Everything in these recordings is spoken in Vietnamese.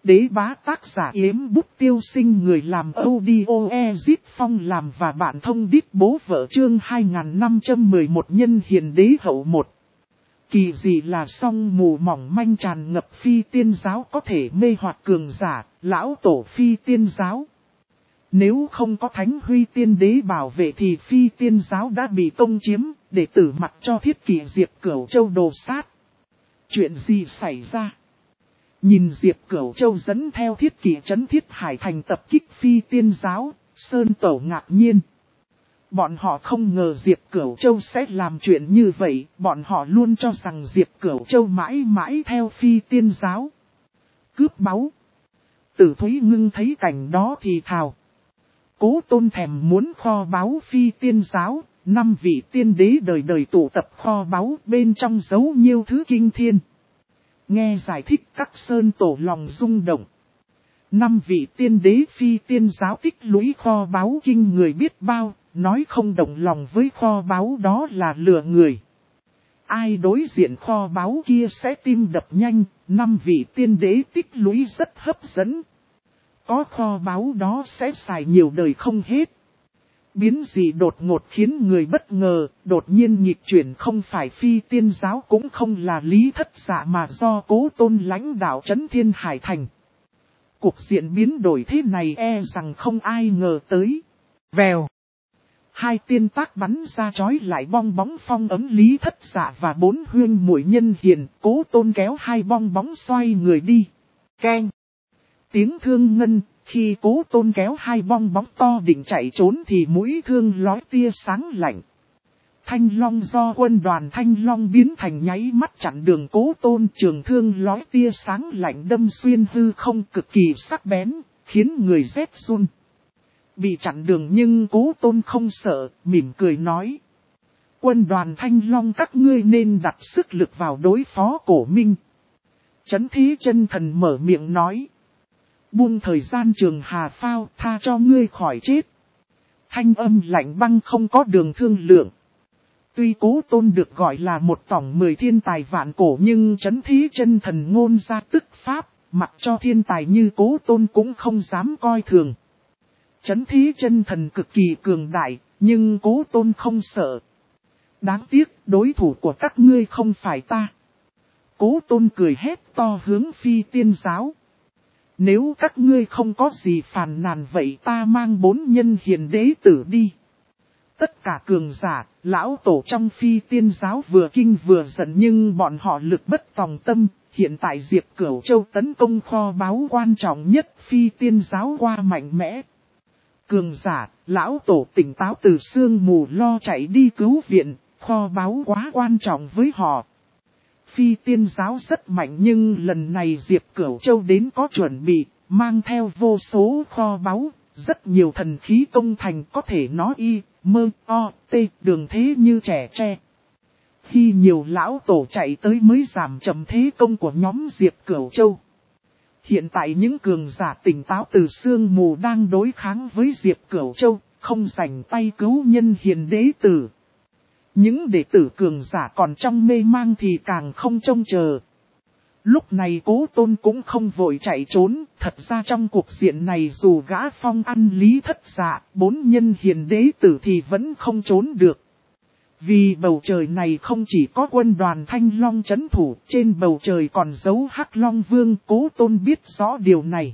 Đế bá tác giả Yếm Bút Tiêu Sinh, người làm audio Ezit Phong làm và bạn thông đít bố vợ, chương 2511 nhân hiền đế hậu 1. Kỳ dị là song mù mỏng manh tràn ngập phi tiên giáo có thể mê hoặc cường giả, lão tổ phi tiên giáo. Nếu không có Thánh Huy Tiên Đế bảo vệ thì phi tiên giáo đã bị tông chiếm, để tử mặt cho Thiết Kỷ Diệp Cửu Châu đồ sát. Chuyện gì xảy ra? Nhìn Diệp Cửu Châu dẫn theo Thiết Kỷ trấn Thiết Hải thành tập kích phi tiên giáo, Sơn Tổ ngạc nhiên. Bọn họ không ngờ Diệp Cửu Châu sẽ làm chuyện như vậy, bọn họ luôn cho rằng Diệp Cửu Châu mãi mãi theo phi tiên giáo. Cướp báu. Tử Thúy Ngưng thấy cảnh đó thì thào. Cố Tôn thèm muốn kho báu phi tiên giáo, 5 vị tiên đế đời đời tụ tập kho báu, bên trong giấu nhiều thứ kinh thiên. Nghe giải thích các Sơn Tổ lòng rung động. 5 vị tiên đế phi tiên giáo tích lũy kho báu kinh người biết bao, nói không động lòng với kho báu đó là lừa người. Ai đối diện kho báu kia sẽ tim đập nhanh, 5 vị tiên đế tích lũy rất hấp dẫn. Có kho báu đó sẽ xài nhiều đời không hết. Biến dị đột ngột khiến người bất ngờ, đột nhiên nghịch chuyển không phải phi tiên giáo cũng không là Lý Thất Dạ mà do Cố Tôn lãnh đạo trấn Thiên Hải Thành. Cuộc diện biến đổi thế này e rằng không ai ngờ tới. Vèo. 2 tiên tác bắn ra chói lại bong bóng phong ấm Lý Thất Dạ và 4 huyên muội nhân hiền, Cố Tôn kéo 2 bong bóng xoay người đi. Keng. Tiếng thương ngân, khi Cố Tôn kéo 2 bong bóng to định chạy trốn thì mũi thương lói tia sáng lạnh. Thanh long do quân đoàn Thanh Long biến thành nháy mắt chặn đường Cố Tôn, trường thương lói tia sáng lạnh đâm xuyên hư không cực kỳ sắc bén, khiến người rét run. Bị chặn đường nhưng Cố Tôn không sợ, mỉm cười nói. Quân đoàn Thanh Long các ngươi nên đặt sức lực vào đối phó Cổ Minh. Trấn Thế Chân Thần mở miệng nói. Buông thời gian trường hà phao, tha cho ngươi khỏi chết. Thanh âm lạnh băng không có đường thương lượng. Tuy Cố Tôn được gọi là một tổng 10 thiên tài vạn cổ nhưng Trấn Thế Chân Thần ngôn ra tức pháp, mặc cho thiên tài như Cố Tôn cũng không dám coi thường. Trấn Thế Chân Thần cực kỳ cường đại, nhưng Cố Tôn không sợ. Đáng tiếc, đối thủ của các ngươi không phải ta. Cố Tôn cười hét to hướng phi tiên giáo. Nếu các ngươi không có gì phàn nàn vậy ta mang 4 nhân hiền đế tử đi. Tất cả cường giả, lão tổ trong phi tiên giáo vừa kinh vừa giận nhưng bọn họ lực bất tòng tâm. Hiện tại Diệp Cửu Châu tấn công kho báu quan trọng nhất phi tiên giáo qua mạnh mẽ. Cường giả, lão tổ tỉnh táo từ sương mù lo chạy đi cứu viện, kho báu quá quan trọng với họ. Phi tiên giáo rất mạnh nhưng lần này Diệp Cửu Châu đến có chuẩn bị, mang theo vô số kho báu, rất nhiều thần khí công thành có thể nói y, mơ, o, tê, đường thế như trẻ tre. Khi nhiều lão tổ chạy tới mới giảm chậm thế công của nhóm Diệp Cửu Châu. Hiện tại những cường giả tỉnh táo từ sương mù đang đối kháng với Diệp Cửu Châu, không rảnh tay cứu nhân hiền đế tử. Những đệ tử cường giả còn trong mê mang thì càng không trông chờ. Lúc này Cố Tôn cũng không vội chạy trốn, thật ra trong cuộc diện này dù gã phong ăn Lý Thất Dạ, 4 nhân hiền đế tử thì vẫn không trốn được. Vì bầu trời này không chỉ có quân đoàn Thanh Long trấn thủ, trên bầu trời còn giấu Hắc Long Vương. Cố Tôn biết rõ điều này.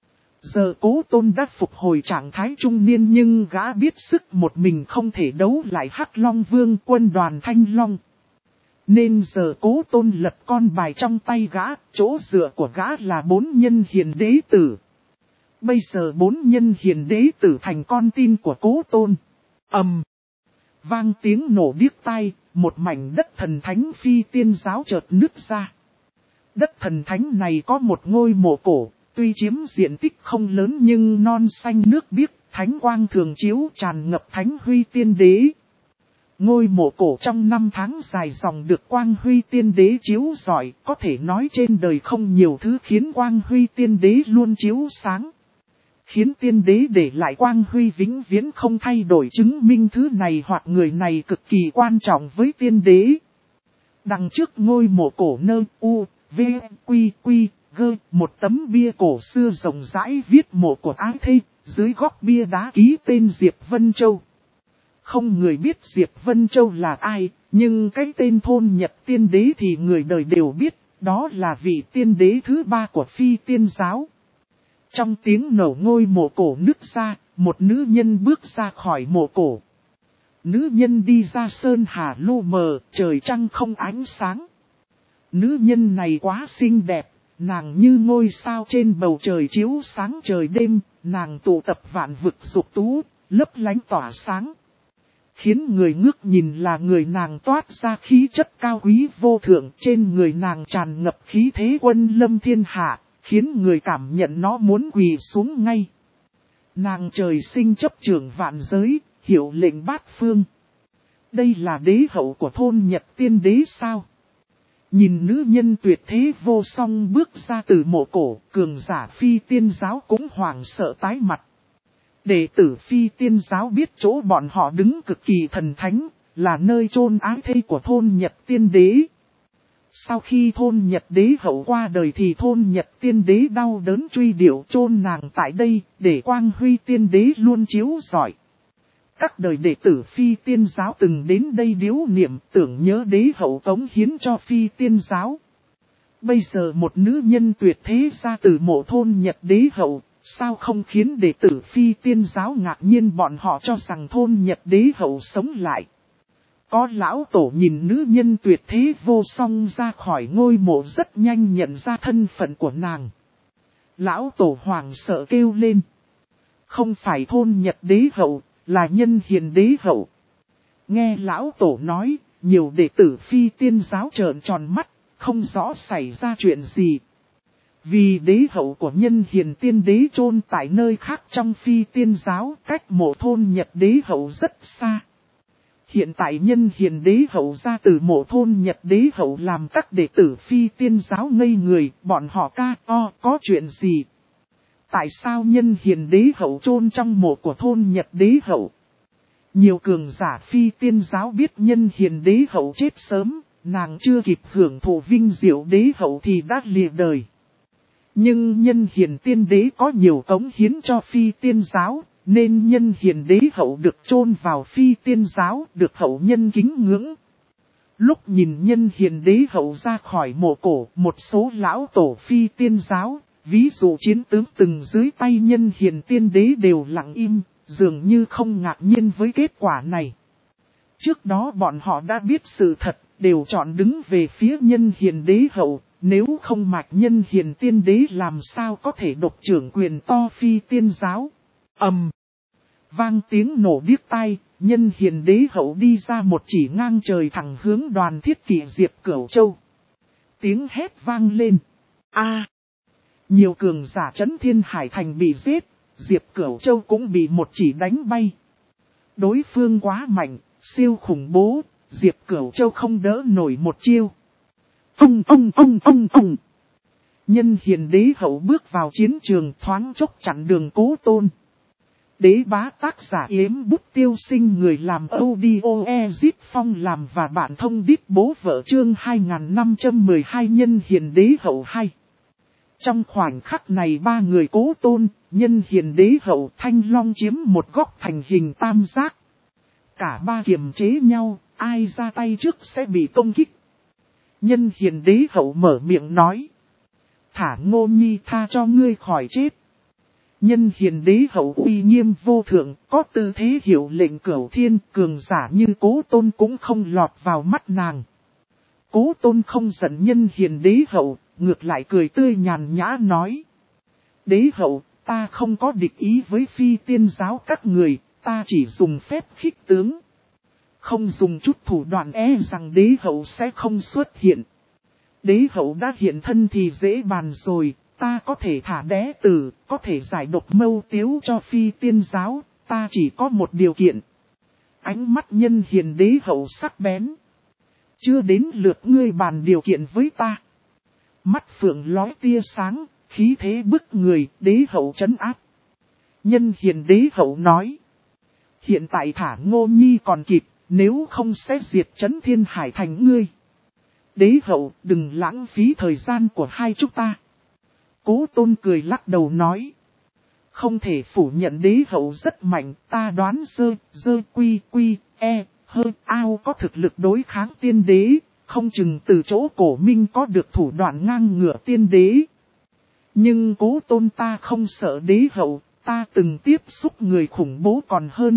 Giờ Cố Tôn đã phục hồi trạng thái trung niên nhưng gã biết sức một mình không thể đấu lại Hắc Long Vương quân đoàn Thanh Long. Nên giờ Cố Tôn lật con bài trong tay gã, chỗ dựa của gã là 4 nhân hiền đế tử. Bây giờ 4 nhân hiền đế tử thành con tin của Cố Tôn. Vang tiếng nổ điếc tai, một mảnh đất thần thánh phi tiên giáo chợt nứt ra. Đất thần thánh này có một ngôi mộ cổ, tuy chiếm diện tích không lớn nhưng non xanh nước biếc, thánh quang thường chiếu tràn ngập Thánh Huy Tiên Đế. Ngôi mộ cổ trong 5 tháng dài dòng được Quang Huy Tiên Đế chiếu rọi, có thể nói trên đời không nhiều thứ khiến Quang Huy Tiên Đế luôn chiếu sáng. Khiến Tiên Đế để lại Quang Huy vĩnh viễn không thay đổi, chứng minh thứ này hoặc người này cực kỳ quan trọng với Tiên Đế. Đằng trước ngôi mộ cổ nơ u, v, quy, một tấm bia cổ xưa rộng rãi viết mộ của ái thê, dưới góc bia đá ký tên Diệp Vân Châu. Không người biết Diệp Vân Châu là ai, nhưng cái tên thôn Nhật Tiên Đế thì người đời đều biết, đó là vị tiên đế thứ 3 của Phi Tiên giáo. Trong tiếng nổ ngôi mộ cổ nứt ra, một nữ nhân bước ra khỏi mộ cổ. Nữ nhân đi ra sơn hà lu mờ, trời trăng không ánh sáng. Nữ nhân này quá xinh đẹp, nàng như ngôi sao trên bầu trời chiếu sáng trời đêm, nàng tụ tập vạn vực dục tú, lấp lánh tỏa sáng. Khiến người ngước nhìn là người nàng toát ra khí chất cao quý vô thượng, trên người nàng tràn ngập khí thế quân lâm thiên hạ, khiến người cảm nhận nó muốn quỳ xuống ngay. Nàng trời sinh chấp trưởng vạn giới, hiệu lệnh bát phương. Đây là đế hậu của thôn Nhật Tiên Đế sao? Nhìn nữ nhân tuyệt thế vô song bước ra từ mộ cổ, cường giả Phi Tiên giáo cũng hoảng sợ tái mặt. Đệ tử Phi Tiên giáo biết chỗ bọn họ đứng cực kỳ thần thánh, là nơi chôn ái thê của thôn Nhật Tiên Đế. Sau khi thôn Nhật Đế hậu qua đời thì thôn Nhật Tiên Đế đau đớn truy điệu chôn nàng tại đây, để quang huy Tiên Đế luôn chiếu rọi. Các đời đệ tử Phi Tiên giáo từng đến đây điếu niệm tưởng nhớ đế hậu cống hiến cho Phi Tiên giáo. Bây giờ một nữ nhân tuyệt thế ra từ mộ thôn Nhật Đế hậu, sao không khiến đệ tử Phi Tiên giáo ngạc nhiên, bọn họ cho rằng thôn Nhật Đế hậu sống lại. Có lão tổ nhìn nữ nhân tuyệt thế vô song ra khỏi ngôi mộ rất nhanh nhận ra thân phận của nàng. Lão tổ hoàng sợ kêu lên. Không phải thôn Nhật Đế hậu, là Nhân Hiền Đế hậu. Nghe lão tổ nói, nhiều đệ tử Phi Tiên giáo trợn tròn mắt, không rõ xảy ra chuyện gì. Vì đế hậu của Nhân Hiền Tiên Đế chôn tại nơi khác trong Phi Tiên giáo, cách mộ thôn Nhật Đế hậu rất xa. Hiện tại Nhân Hiền Đế hậu ra từ mộ thôn Nhật Đế hậu làm các đệ tử Phi Tiên giáo ngây người, bọn họ có chuyện gì? Tại sao Nhân Hiền Đế hậu chôn trong mộ của thôn Nhật Đế hậu? Nhiều cường giả Phi Tiên giáo biết Nhân Hiền Đế hậu chết sớm, nàng chưa kịp hưởng thụ vinh diệu đế hậu thì đã lìa đời. Nhưng Nhân Hiền Tiên Đế có nhiều cống hiến cho Phi Tiên giáo, nên Nhân Hiền Đế hậu được chôn vào Phi Tiên giáo, được hậu nhân kính ngưỡng. Lúc nhìn Nhân Hiền Đế hậu ra khỏi mộ cổ, một số lão tổ Phi Tiên giáo, ví dụ chiến tướng từng dưới tay Nhân Hiền Tiên Đế đều lặng im, dường như không ngạc nhiên với kết quả này. Trước đó bọn họ đã biết sự thật, đều chọn đứng về phía Nhân Hiền Đế hậu, nếu không mạch Nhân Hiền Tiên Đế làm sao có thể độc trưởng quyền to Phi Tiên giáo. Vang tiếng nổ điếc tai, Nhân Hiền Đế hậu đi ra một chỉ ngang trời thẳng hướng Đoàn Thiết Kỵ Diệp Cửu Châu. Tiếng hét vang lên. Nhiều cường giả Trấn Thiên Hải Thành bị giết, Diệp Cửu Châu cũng bị một chỉ đánh bay. Đối phương quá mạnh, siêu khủng bố, Diệp Cửu Châu không đỡ nổi một chiêu. Nhân Hiền Đế hậu bước vào chiến trường thoáng chốc chặn đường Cố Tôn. Đế bá tác giả Yếm Bút Tiêu Sinh, người làm audio Ezit Phong làm và bạn thông đít bố vợ chương 2512 Nhân Hiền Đế hậu 2. Trong khoảnh khắc này ba người Cố Tôn, Nhân Hiền Đế hậu, Thanh Long chiếm một góc thành hình tam giác. Cả ba kiềm chế nhau, ai ra tay trước sẽ bị công kích. Nhân Hiền Đế hậu mở miệng nói. Thả Ngô Nhi tha cho ngươi khỏi chết. Nhân Hiền Đế hậu uy nghiêm vô thượng, có tư thế hiệu lệnh cửu thiên, cường giả như Cố Tôn cũng không lọt vào mắt nàng. Cố Tôn không giận Nhân Hiền Đế hậu, ngược lại cười tươi nhàn nhã nói. Đế hậu, ta không có địch ý với Phi Tiên giáo các người, ta chỉ dùng phép khích tướng. Không dùng chút thủ đoạn rằng đế hậu sẽ không xuất hiện. Đế hậu đã hiện thân thì dễ bàn rồi, ta có thể thả đế tử, có thể giải độc mâu tiếu cho Phi Tiên giáo, ta chỉ có một điều kiện. Ánh mắt Nhân Hiền Đế hậu sắc bén. Chưa đến lượt ngươi bàn điều kiện với ta. Mắt phượng lóe tia sáng, khí thế bức người, đế hậu trấn áp. Nhân Hiền Đế hậu nói. Hiện tại thả Ngô Nhi còn kịp, nếu không sẽ diệt Trấn Thiên Hải Thành ngươi. Đế hậu, đừng lãng phí thời gian của hai chúng ta. Cố Tôn cười lắc đầu nói. Không thể phủ nhận đế hậu rất mạnh, ta đoán ao có thực lực đối kháng tiên đế, không chừng từ chỗ Cổ Minh có được thủ đoạn ngang ngửa tiên đế. Nhưng Cố Tôn ta không sợ đế hậu, ta từng tiếp xúc người khủng bố còn hơn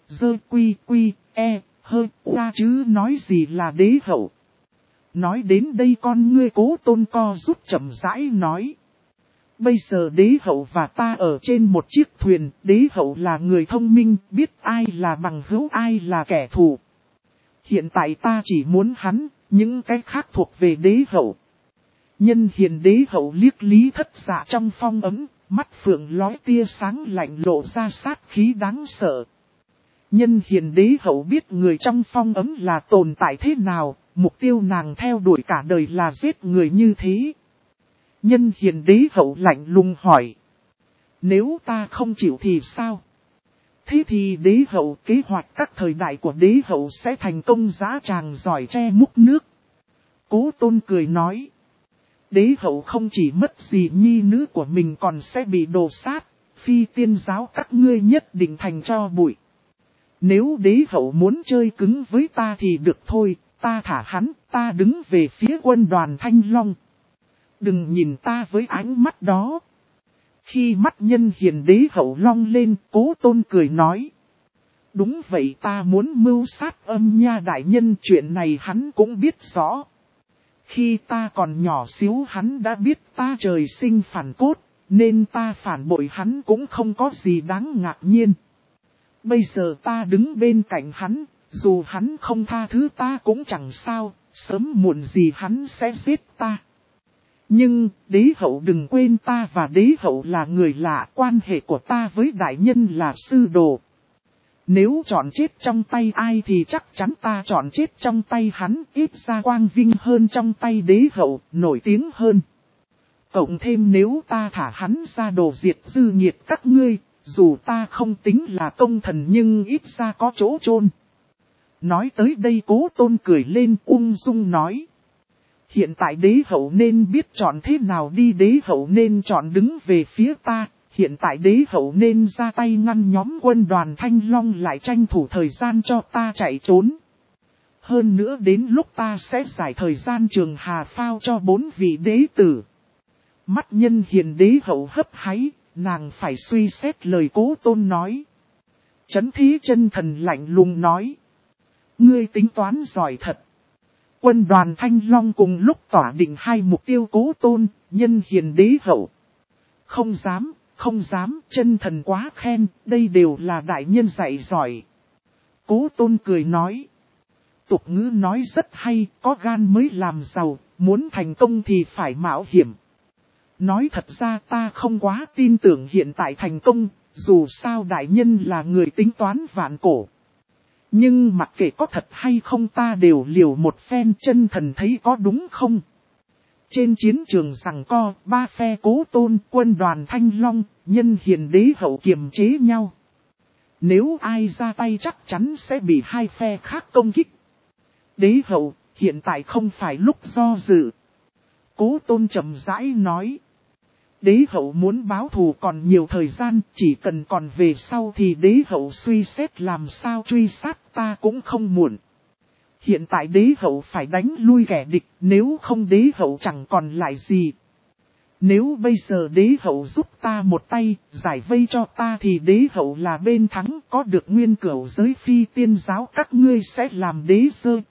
ta chứ nói gì là đế hậu. Nói đến đây con ngươi Cố Tôn co rút chậm rãi nói. Bây giờ đế hậu và ta ở trên một chiếc thuyền, đế hậu là người thông minh, biết ai là bằng hữu ai là kẻ thù. Hiện tại ta chỉ muốn hắn, những cái khác thuộc về đế hậu. Nhân hiền đế hậu liếc Lý Thất Dạ trong phong ấm, mắt phượng lói tia sáng lạnh lộ ra sát khí đáng sợ. Nhân hiền đế hậu biết người trong phong ấm là tồn tại thế nào, mục tiêu nàng theo đuổi cả đời là giết người như thế. Nhân hiền đế hậu lạnh lùng hỏi. Nếu ta không chịu thì sao? Thế thì đế hậu kế hoạch các thời đại của đế hậu sẽ thành công giá tràng giỏi tre múc nước. Cố Tôn cười nói. Đế hậu không chỉ mất gì nhi nữ của mình còn sẽ bị đồ sát, phi tiên giáo các ngươi nhất định thành cho bụi. Nếu đế hậu muốn chơi cứng với ta thì được thôi, ta thả hắn, ta đứng về phía quân đoàn Thanh Long. Đừng nhìn ta với ánh mắt đó. Khi mắt nhân hiền đế hậu long lên, Cố Tôn cười nói. Đúng vậy, ta muốn mưu sát Âm Nha đại nhân, chuyện này hắn cũng biết rõ. Khi ta còn nhỏ xíu hắn đã biết ta trời sinh phản cốt, nên ta phản bội hắn cũng không có gì đáng ngạc nhiên. Bây giờ ta đứng bên cạnh hắn, dù hắn không tha thứ ta cũng chẳng sao, sớm muộn gì hắn sẽ giết ta. Nhưng, đế hậu đừng quên ta và đế hậu là người lạ, quan hệ của ta với đại nhân là sư đồ. Nếu chọn chết trong tay ai thì chắc chắn ta chọn chết trong tay hắn, ít ra quang vinh hơn trong tay đế hậu, nổi tiếng hơn. Cộng thêm nếu ta thả hắn ra đồ diệt dư nghiệt các ngươi, dù ta không tính là công thần nhưng ít ra có chỗ chôn. Nói tới đây Cố Tôn cười lên ung dung nói. Hiện tại đế hậu nên biết chọn thế nào đi, đế hậu nên chọn đứng về phía ta. Hiện tại đế hậu nên ra tay ngăn nhóm quân đoàn Thanh Long lại tranh thủ thời gian cho ta chạy trốn. Hơn nữa đến lúc ta sẽ giải thời gian trường hà phao cho 4 vị đế tử. Mắt nhân hiền đế hậu hấp háy, nàng phải suy xét lời Cố Tôn nói. Chấn Thí Chân Thần lạnh lùng nói. Ngươi tính toán giỏi thật. Quân đoàn Thanh Long cùng lúc tỏa định hai mục tiêu Cố Tôn, nhân hiền đế hậu. Không dám, chân thần quá khen, đây đều là đại nhân dạy giỏi. Cố Tôn cười nói. Tục ngữ nói rất hay, có gan mới làm giàu, muốn thành công thì phải mạo hiểm. Nói thật ra ta không quá tin tưởng hiện tại thành công, dù sao đại nhân là người tính toán vạn cổ. Nhưng mặc kệ có thật hay không ta đều liều một phen, chân thần thấy có đúng không? Trên chiến trường giằng co, 3 phe Cố Tôn, quân đoàn Thanh Long, nhân hiền đế hậu kiềm chế nhau. Nếu ai ra tay chắc chắn sẽ bị 2 phe khác công kích. Đế hậu, hiện tại không phải lúc do dự. Cố Tôn chậm rãi nói. Đế hậu muốn báo thù còn nhiều thời gian, chỉ cần còn về sau thì đế hậu suy xét làm sao truy sát ta cũng không muộn. Hiện tại đế hậu phải đánh lui kẻ địch, nếu không đế hậu chẳng còn lại gì. Nếu bây giờ đế hậu giúp ta một tay, giải vây cho ta thì đế hậu là bên thắng, có được nguyên cửu giới phi tiên giáo các ngươi sẽ làm đế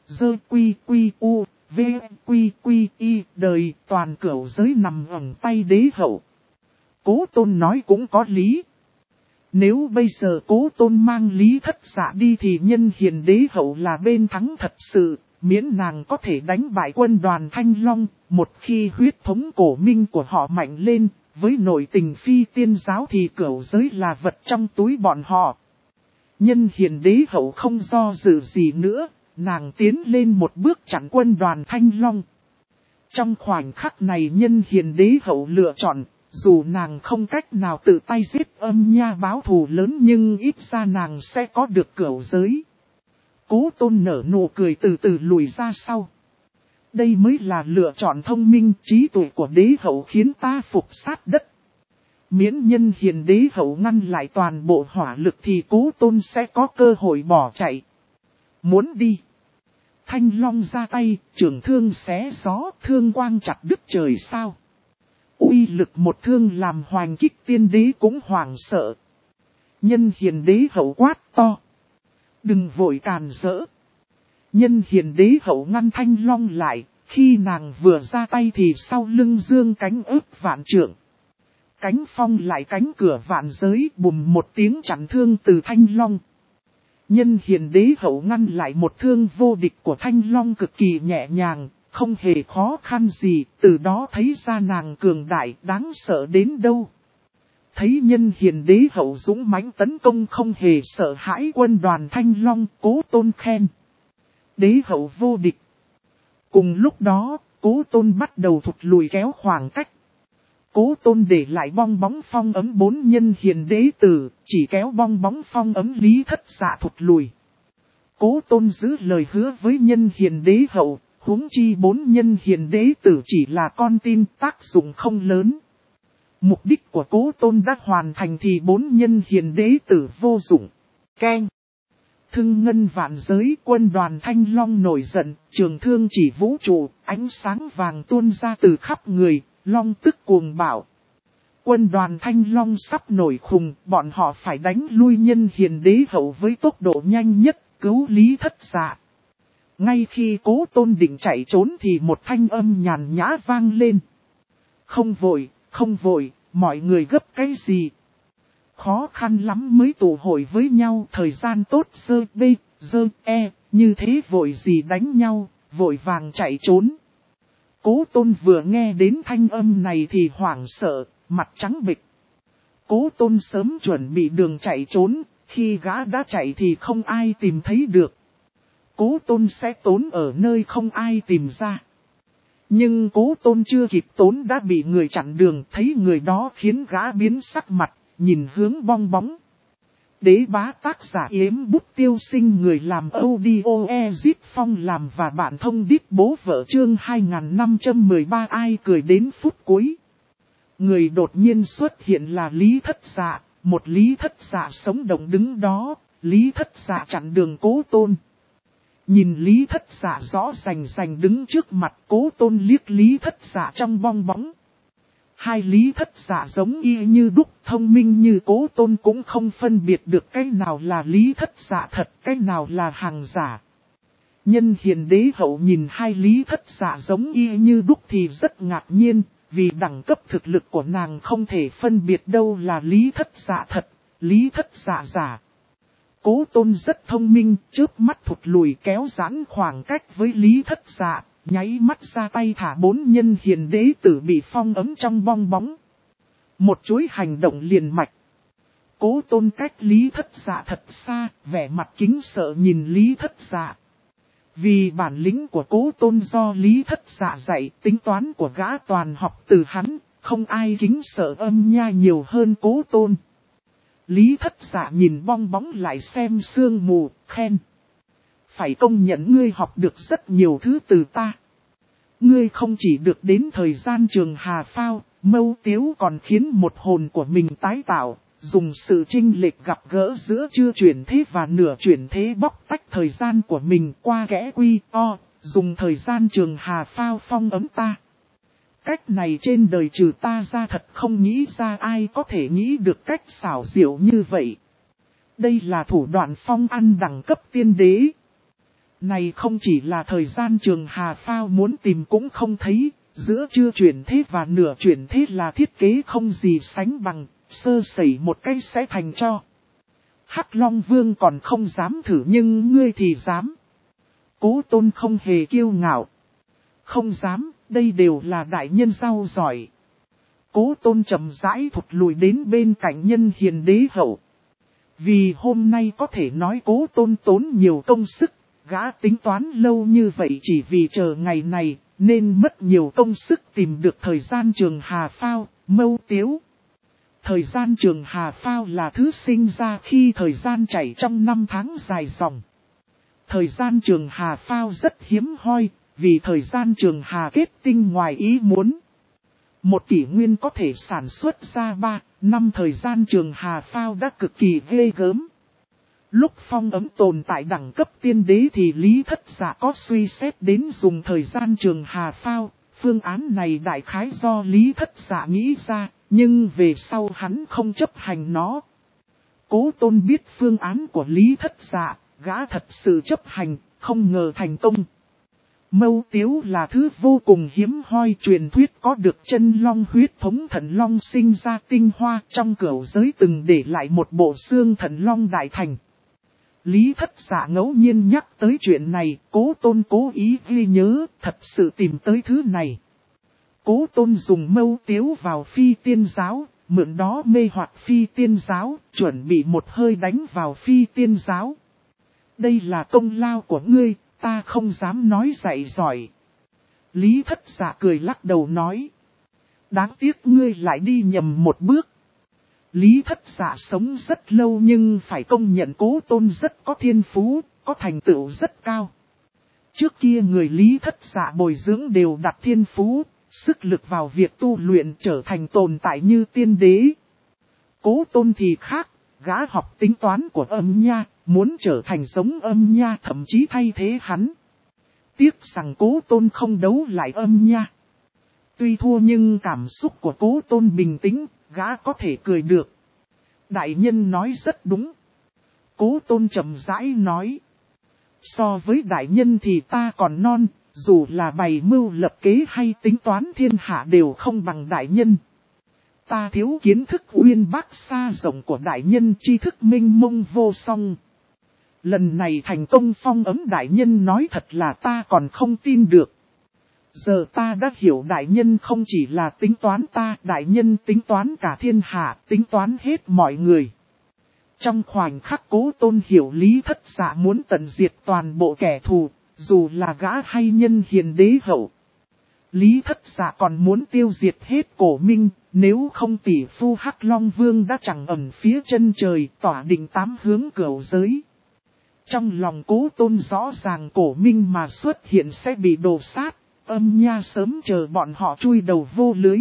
đời toàn cửu giới nằm ẩn tay đế hậu. Cố Tôn nói cũng có lý. Nếu bây giờ Cố Tôn mang Lý Thất Dạ đi thì nhân hiền đế hậu là bên thắng thật sự, miễn nàng có thể đánh bại quân đoàn Thanh Long, một khi huyết thống cổ minh của họ mạnh lên, với nội tình phi tiên giáo thì cửu giới là vật trong túi bọn họ. Nhân hiền đế hậu không do dự gì nữa, nàng tiến lên một bước chặn quân đoàn Thanh Long. Trong khoảnh khắc này nhân hiền đế hậu lựa chọn, dù nàng không cách nào tự tay giết Âm Nha báo thù lớn nhưng ít ra nàng sẽ có được cửu giới. Cố Tôn nở nụ cười từ từ lùi ra sau. Đây mới là lựa chọn thông minh trí tuệ của đế hậu khiến ta phục sát đất. Miễn nhân hiền đế hậu ngăn lại toàn bộ hỏa lực thì Cố Tôn sẽ có cơ hội bỏ chạy. Muốn đi. Thanh Long ra tay, trường thương xé gió, thương quang chặt đứt trời sao. Uy lực một thương làm Hoành Kích Tiên Đế cũng hoảng sợ. Nhân hiền đế hậu quát to. Đừng vội càn rỡ. Nhân hiền đế hậu ngăn Thanh Long lại, khi nàng vừa ra tay thì sau lưng dương cánh ức vạn trượng. Cánh phong lại cánh cửa vạn giới bùm một tiếng chặn thương từ Thanh Long. Nhân hiền đế hậu ngăn lại một thương vô địch của Thanh Long cực kỳ nhẹ nhàng, không hề khó khăn gì, từ đó thấy ra nàng cường đại đáng sợ đến đâu. Thấy nhân hiền đế hậu dũng mãnh tấn công không hề sợ hãi quân đoàn Thanh Long, Cố Tôn khen. Đế hậu vô địch. Cùng lúc đó, Cố Tôn bắt đầu thụt lùi kéo khoảng cách. Cố Tôn để lại bong bóng phong ấm 4 nhân hiền đế tử, chỉ kéo bong bóng phong ấm Lý Thất Dạ thụt lùi. Cố Tôn giữ lời hứa với nhân hiền đế hậu, huống chi 4 nhân hiền đế tử chỉ là con tin tác dụng không lớn. Mục đích của Cố Tôn đã hoàn thành thì 4 nhân hiền đế tử vô dụng. Keng. Thưng ngân vạn giới quân đoàn Thanh Long nổi giận, trường thương chỉ vũ trụ, ánh sáng vàng tuôn ra từ khắp người, Long tức cuồng bạo. Quân đoàn Thanh Long sắp nổi khùng, bọn họ phải đánh lui nhân hiền đế hậu với tốc độ nhanh nhất, cứu Lý Thất Dạ. Ngay khi Cố Tôn định chạy trốn thì một thanh âm nhàn nhã vang lên. Không vội, mọi người gấp cái gì? Khó khăn lắm mới tụ hội với nhau, thời gian tốt như thế vội gì đánh nhau, vội vàng chạy trốn. Cố Tôn vừa nghe đến thanh âm này thì hoảng sợ, mặt trắng bệch. Cố Tôn sớm chuẩn bị đường chạy trốn, khi gã đã chạy thì không ai tìm thấy được. Cố Tôn sẽ trốn ở nơi không ai tìm ra. Nhưng Cố Tôn chưa kịp trốn đã bị người chặn đường, thấy người đó khiến gã biến sắc mặt, nhìn hướng bong bóng. Đế bá tác giả Yếm Bút Tiêu Sinh, người làm audio Ezit Phong làm và bạn thông đít bố vợ chương 2513 ai cười đến phút cuối. Người đột nhiên xuất hiện là Lý Thất Dạ, một Lý Thất Dạ sống động đứng đó, Lý Thất Dạ chặn đường Cố Tôn. Nhìn Lý Thất Dạ rõ rành đứng trước mặt, Cố Tôn liếc Lý Thất Dạ trong bong bóng. Hai Lý Thất Dạ giống y như đúc, thông minh như Cố Tôn cũng không phân biệt được cái nào là Lý Thất Dạ thật, cái nào là hàng giả. Nhân hiền đế hậu nhìn hai Lý Thất Dạ giống y như đúc thì rất ngạc nhiên, vì đẳng cấp thực lực của nàng không thể phân biệt đâu là Lý Thất Dạ thật, Lý Thất Dạ giả. Cố Tôn rất thông minh, chớp mắt thụt lùi kéo giãn khoảng cách với Lý Thất Dạ. Nháy mắt ra tay thả 4 nhân hiền đế tử bị phong ấm trong bong bóng. Một chuỗi hành động liền mạch. Cố Tôn cách Lý Thất Dạ thật xa, vẻ mặt kính sợ nhìn Lý Thất Dạ. Vì bản lĩnh của Cố Tôn do Lý Thất Dạ dạy, tính toán của gã toàn học từ hắn, không ai kính sợ âm nha nhiều hơn Cố Tôn. Lý Thất Dạ nhìn bong bóng lại xem sương mù, khen. Phải công nhận ngươi học được rất nhiều thứ từ ta. Ngươi không chỉ được đến thời gian trường hà phao, mâu tiếu còn khiến một hồn của mình tái tạo, dùng sự chênh lệch gặp gỡ giữa chưa chuyển thế và nửa chuyển thế bóc tách thời gian của mình qua kẽ quy o, dùng thời gian trường hà phao phong ấm ta. Cách này trên đời trừ ta ra thật không nghĩ ra ai có thể nghĩ được cách xảo diệu như vậy. Đây là thủ đoạn phong ăn đẳng cấp tiên đế. Này không chỉ là thời gian trường hà phao muốn tìm cũng không thấy, giữa chưa chuyển thế và nửa chuyển thế là thiết kế không gì sánh bằng, sơ sẩy một cái sẽ thành cho. Hắc Long Vương còn không dám thử nhưng ngươi thì dám. Cố Tôn không hề kiêu ngạo. Không dám, đây đều là đại nhân rau giỏi. Cố Tôn chậm rãi thụt lùi đến bên cạnh nhân hiền đế hậu. Vì hôm nay có thể nói Cố Tôn tốn nhiều công sức. Gã tính toán lâu như vậy chỉ vì chờ ngày này, nên mất nhiều công sức tìm được thời gian trường hà phao, mâu tiếu. Thời gian trường hà phao là thứ sinh ra khi thời gian chảy trong 5 tháng dài dòng. Thời gian trường hà phao rất hiếm hoi, vì thời gian trường hà kết tinh ngoài ý muốn. Một kỷ nguyên có thể sản xuất ra 3 năm thời gian trường hà phao đã cực kỳ ghê gớm. Lúc phong ấm tồn tại đẳng cấp tiên đế thì Lý Thất Dạ có suy xét đến dùng thời gian trường hà phao. Phương án này đại khái do Lý Thất Dạ nghĩ ra, nhưng về sau hắn không chấp hành nó. Cố Tôn biết phương án của Lý Thất Dạ, gã thật sự chấp hành, không ngờ thành công. Mâu tiếu là thứ vô cùng hiếm hoi, truyền thuyết có được chân long huyết thống thần long sinh ra tinh hoa, trong cửu giới từng để lại một bộ xương thần long đại thành. Lý Thất Dạ ngẫu nhiên nhắc tới chuyện này, Cố Tôn cố ý ghi nhớ, thật sự tìm tới thứ này. Cố Tôn dùng mâu tiếu vào phi tiên giáo, mượn đó mê hoặc phi tiên giáo, chuẩn bị một hơi đánh vào phi tiên giáo. Đây là công lao của ngươi, ta không dám nói dạy giỏi. Lý Thất Dạ cười lắc đầu nói. Đáng tiếc ngươi lại đi nhầm một bước. Lý Thất Dạ sống rất lâu nhưng phải công nhận Cố Tôn rất có thiên phú, có thành tựu rất cao. Trước kia người Lý Thất Dạ bồi dưỡng đều đặt thiên phú, sức lực vào việc tu luyện trở thành tồn tại như tiên đế. Cố Tôn thì khác, gã học tính toán của Âm Nha, muốn trở thành giống Âm Nha thậm chí thay thế hắn. Tiếc rằng Cố Tôn không đấu lại Âm Nha. Tuy thua nhưng cảm xúc của Cố Tôn bình tĩnh, gã có thể cười được. Đại nhân nói rất đúng. Cố Tôn chậm rãi nói. So với đại nhân thì ta còn non, dù là bày mưu lập kế hay tính toán thiên hạ đều không bằng đại nhân. Ta thiếu kiến thức uyên bác xa rộng của đại nhân, tri thức minh mông vô song. Lần này thành công phong ấm đại nhân nói thật là ta còn không tin được. Giờ ta đã hiểu đại nhân không chỉ là tính toán ta, đại nhân tính toán cả thiên hạ, tính toán hết mọi người. Trong khoảnh khắc Cố Tôn hiểu Lý Thất Dạ muốn tận diệt toàn bộ kẻ thù, dù là gã hay nhân hiền đế hậu. Lý Thất Dạ còn muốn tiêu diệt hết Cổ Minh, nếu không tỷ phu Hắc Long Vương đã chẳng ẩn phía chân trời, tỏa định 8 hướng cửu giới. Trong lòng Cố Tôn rõ ràng Cổ Minh mà xuất hiện sẽ bị đồ sát, Âm Nha sớm chờ bọn họ chui đầu vô lưới.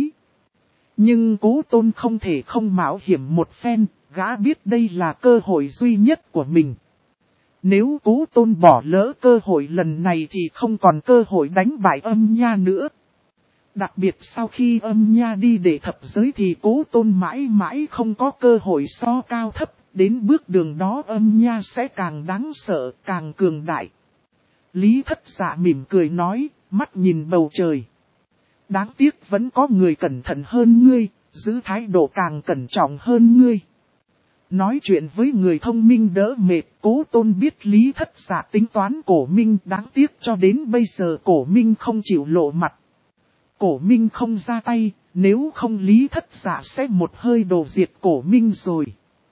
Nhưng Cố Tôn không thể không mạo hiểm một phen, gã biết đây là cơ hội duy nhất của mình. Nếu Cố Tôn bỏ lỡ cơ hội lần này thì không còn cơ hội đánh bại Âm Nha nữa. Đặc biệt sau khi Âm Nha đi để thập giới thì Cố Tôn mãi mãi không có cơ hội so cao thấp, đến bước đường đó Âm Nha sẽ càng đáng sợ, càng cường đại. Lý Thất Dạ mỉm cười nói, mắt nhìn bầu trời. Đáng tiếc vẫn có người cẩn thận hơn ngươi, giữ thái độ càng cẩn trọng hơn ngươi. Nói chuyện với người thông minh đỡ mệt, Cố Tôn biết Lý Thất Dạ tính toán Cổ Minh, đáng tiếc cho đến bây giờ Cổ Minh không chịu lộ mặt. Cổ Minh không ra tay, nếu không Lý Thất Dạ sẽ một hơi đổ diệt Cổ Minh rồi.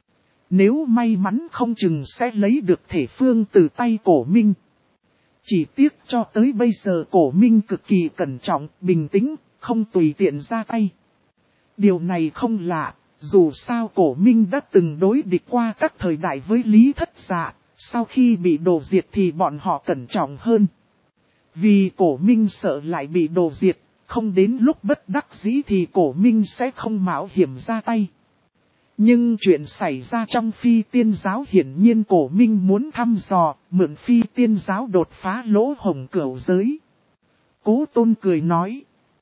Nếu may mắn không chừng sẽ lấy được thể phương từ tay Cổ Minh. Chỉ tiếc cho tới bây giờ Cổ Minh cực kỳ cẩn trọng, bình tĩnh, không tùy tiện ra tay. Điều này không lạ, dù sao Cổ Minh đã từng đối địch qua các thời đại với Lý Thất Dạ, sau khi bị đổ diệt thì bọn họ cẩn trọng hơn. Vì Cổ Minh sợ lại bị đổ diệt, không đến lúc bất đắc dĩ thì Cổ Minh sẽ không mạo hiểm ra tay. Nhưng chuyện xảy ra trong phi tiên giáo hiển nhiên Cổ Minh muốn thăm dò, mượn phi tiên giáo đột phá lỗ hổng cửu giới. Cố Tôn cười nói.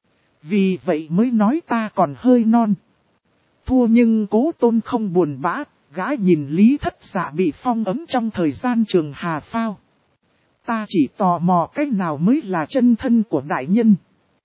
Vì vậy mới nói ta còn hơi non. Thua nhưng Cố Tôn không buồn bã, gã nhìn Lý Thất Dạ bị phong ấm trong thời gian trường hà phao. Ta chỉ tò mò cách nào mới là chân thân của đại nhân.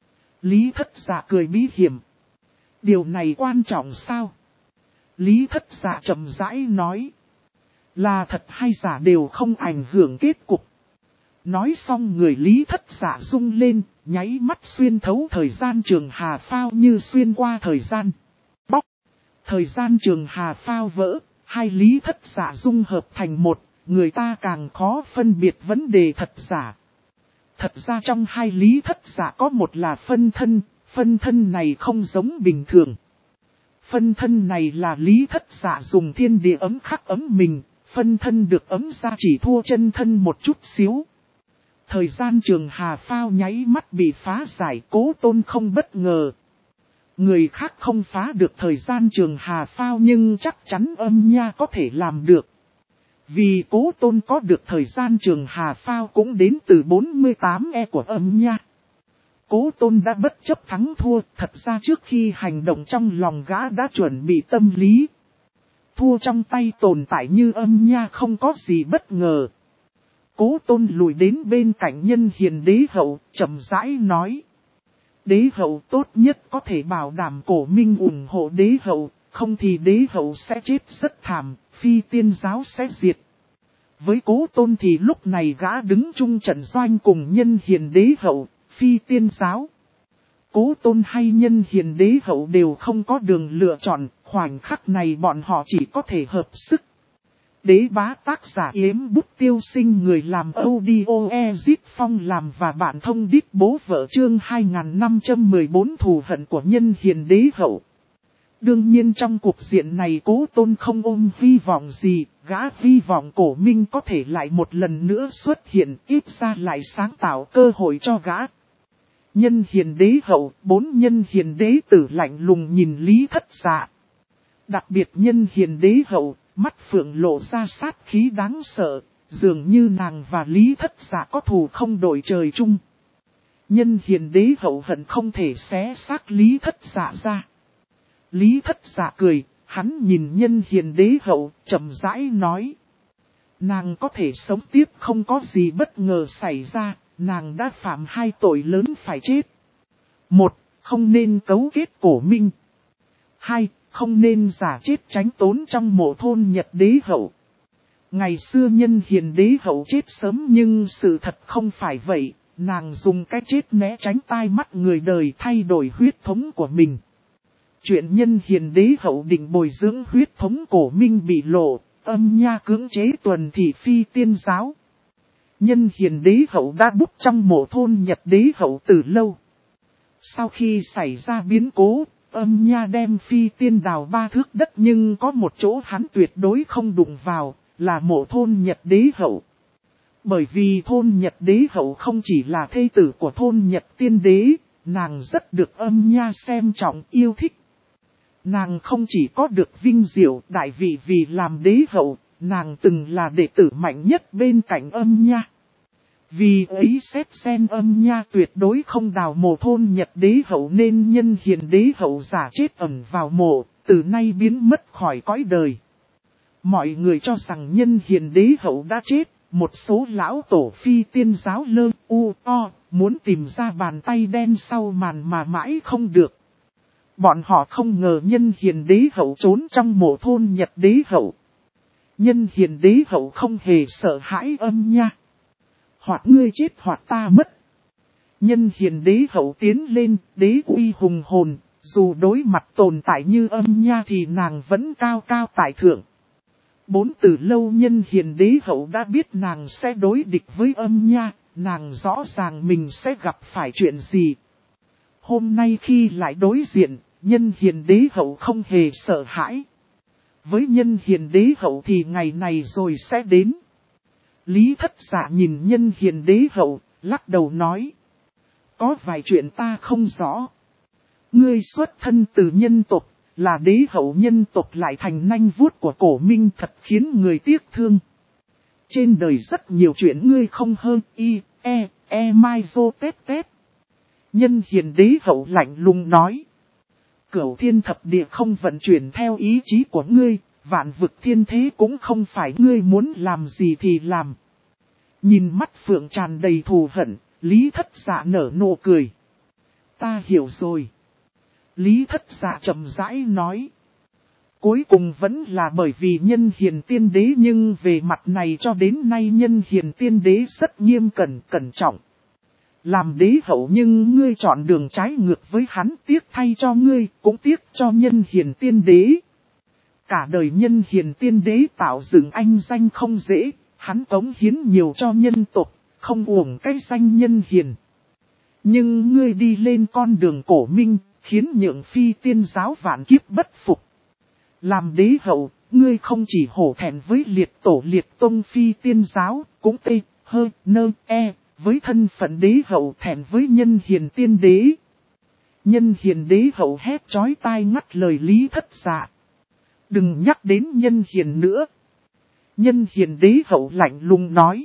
Lý Thất Dạ cười bí hiểm. Điều này quan trọng sao? Lý Thất Dạ chậm rãi nói. Là thật hay giả đều không ảnh hưởng kết cục. Nói xong người Lý Thất Dạ rung lên, nháy mắt xuyên thấu thời gian trường hà phao như xuyên qua thời gian. Bóc! Thời gian trường hà phao vỡ, hai Lý Thất Dạ dung hợp thành một, người ta càng khó phân biệt vấn đề thật giả. Thật ra trong hai Lý Thất Dạ có một là phân thân này không giống bình thường. Phân thân này là Lý Thất Dạ dùng thiên địa ấm khắc ấm mình, phân thân được ấm ra chỉ thua chân thân một chút xíu. Thời gian trường hà phao nháy mắt bị phá giải, Cố Tôn không bất ngờ. Người khác không phá được thời gian trường hà phao nhưng chắc chắn Âm Nha có thể làm được. Vì Cố Tôn có được thời gian trường hà phao cũng đến từ 48E của Âm Nha. Cố Tôn đã bất chấp thắng thua, thật ra trước khi hành động trong lòng gã đã chuẩn bị tâm lý. Thua trong tay tồn tại như Âm Nha không có gì bất ngờ. Cố Tôn lùi đến bên cạnh Nhân Hiền Đế Hậu, chậm rãi nói. Đế Hậu tốt nhất có thể bảo đảm Cổ Minh ủng hộ Đế Hậu, không thì Đế Hậu sẽ chết rất thảm, Phi Tiên giáo sẽ diệt. Với Cố Tôn thì lúc này gã đứng chung trận doanh cùng Nhân Hiền Đế Hậu, Phi Tiên giáo. Cố Tôn hay Nhân Hiền Đế Hậu đều không có đường lựa chọn, khoảnh khắc này bọn họ chỉ có thể hợp sức. Đế Bá tác giả Yếm Bút Tiêu Sinh, người làm audio Ezit Phong làm và bạn thông đít bố vợ, chương 2514 thù hận của Nhân Hiền Đế Hậu. Đương nhiên trong cuộc diện này Cố Tôn không ôm hy vọng gì, gã hy vọng Cổ Minh có thể lại một lần nữa xuất hiện, ít ra lại sáng tạo cơ hội cho gã. Nhân Hiền Đế Hậu, 4 Nhân Hiền Đế tử lạnh lùng nhìn Lý Thất Dạ. Đặc biệt Nhân Hiền Đế Hậu, mắt phượng lộ ra sát khí đáng sợ, dường như nàng và Lý Thất Dạ có thù không đổi trời chung. Nhân Hiền Đế Hậu hận không thể xé xác Lý Thất Dạ ra. Lý Thất Dạ cười, hắn nhìn Nhân Hiền Đế Hậu, chậm rãi nói. Nàng có thể sống tiếp không có gì bất ngờ xảy ra, nàng đã phạm 2 tội lớn phải chết. 1. Không nên cấu kết Cổ Minh. 2. Không nên giả chết tránh tốn trong mộ thôn Nhật Đế Hậu. Ngày xưa Nhân Hiền Đế Hậu chết sớm nhưng sự thật không phải vậy, nàng dùng cái chết né tránh tai mắt người đời thay đổi huyết thống của mình. Chuyện Nhân Hiền Đế Hậu định bồi dưỡng huyết thống Cổ Minh bị lộ, Âm Nha cưỡng chế tuần thị Phi Tiên giáo. Nhân Hiền Đế Hậu đã bút trong mộ thôn Nhật Đế Hậu từ lâu. Sau khi xảy ra biến cố, Âm Nha đem Phi Tiên đào 3 thước đất nhưng có một chỗ hắn tuyệt đối không đụng vào, là mộ thôn Nhật Đế Hậu. Bởi vì thôn Nhật Đế Hậu không chỉ là thê tử của thôn Nhật Tiên Đế, nàng rất được Âm Nha xem trọng yêu thích. Nàng không chỉ có được vinh diệu đại vị vì làm đế hậu, nàng từng là đệ tử mạnh nhất bên cạnh Âm Nha. Vì ấy xét xem Âm Nha tuyệt đối không đào mộ thôn Nhật Đế Hậu nên Nhân Hiền Đế Hậu giả chết ẩn vào mộ, từ nay biến mất khỏi cõi đời. Mọi người cho rằng Nhân Hiền Đế Hậu đã chết, một số lão tổ Phi Tiên giáo lơ u o muốn tìm ra bàn tay đen sau màn mà mãi không được. Bọn họ không ngờ Nhân Hiền Đế Hậu trốn trong mộ thôn Nhật Đế Hậu. Nhân Hiền Đế Hậu không hề sợ hãi Âm Nha. Hoặc ngươi chết hoặc ta mất. Nhân Hiền Đế Hậu tiến lên, đế uy hùng hồn, dù đối mặt tồn tại như Âm Nha thì nàng vẫn cao cao tại thượng. Từ lâu Nhân Hiền Đế Hậu đã biết nàng sẽ đối địch với Âm Nha, nàng rõ ràng mình sẽ gặp phải chuyện gì. Hôm nay khi lại đối diện, Nhân Hiền Đế Hậu không hề sợ hãi. Với Nhân Hiền Đế Hậu thì ngày này rồi sẽ đến. Lý Thất Dạ nhìn Nhân Hiền Đế Hậu, lắc đầu nói. Có vài chuyện ta không rõ. Ngươi xuất thân từ nhân tộc, là đế hậu nhân tộc lại thành nanh vuốt của Cổ Minh thật khiến người tiếc thương. Trên đời rất nhiều chuyện ngươi không hơn mai dô tết tết. Nhân Hiền Đế Hậu lạnh lùng nói. Cửu thiên thập địa không vận chuyển theo ý chí của ngươi, vạn vực thiên thế cũng không phải ngươi muốn làm gì thì làm. Nhìn mắt Phượng tràn đầy thù hận, Lý Thất Dạ nở nụ cười. Ta hiểu rồi. Lý Thất Dạ chậm rãi nói. Cuối cùng vẫn là bởi vì Nhân Hiền Tiên Đế nhưng về mặt này cho đến nay Nhân Hiền Tiên Đế rất nghiêm cẩn trọng. Làm đế hậu nhưng ngươi chọn đường trái ngược với hắn, tiếc thay cho ngươi, cũng tiếc cho Nhân Hiền Tiên Đế. Cả đời Nhân Hiền Tiên Đế tạo dựng anh danh không dễ, hắn cống hiến nhiều cho nhân tộc, không uổng cái danh Nhân Hiền. Nhưng ngươi đi lên con đường Cổ Minh, khiến nhượng Phi Tiên giáo vạn kiếp bất phục. Làm đế hậu, ngươi không chỉ hổ thẹn với liệt tổ liệt tông Phi Tiên giáo, cũng với thân phận đế hậu thẹn với nhân hiền tiên đế. Nhân hiền đế hậu hét chói tai ngắt lời Lý Thất Dạ. Đừng nhắc đến nhân hiền nữa. Nhân hiền đế hậu lạnh lùng nói.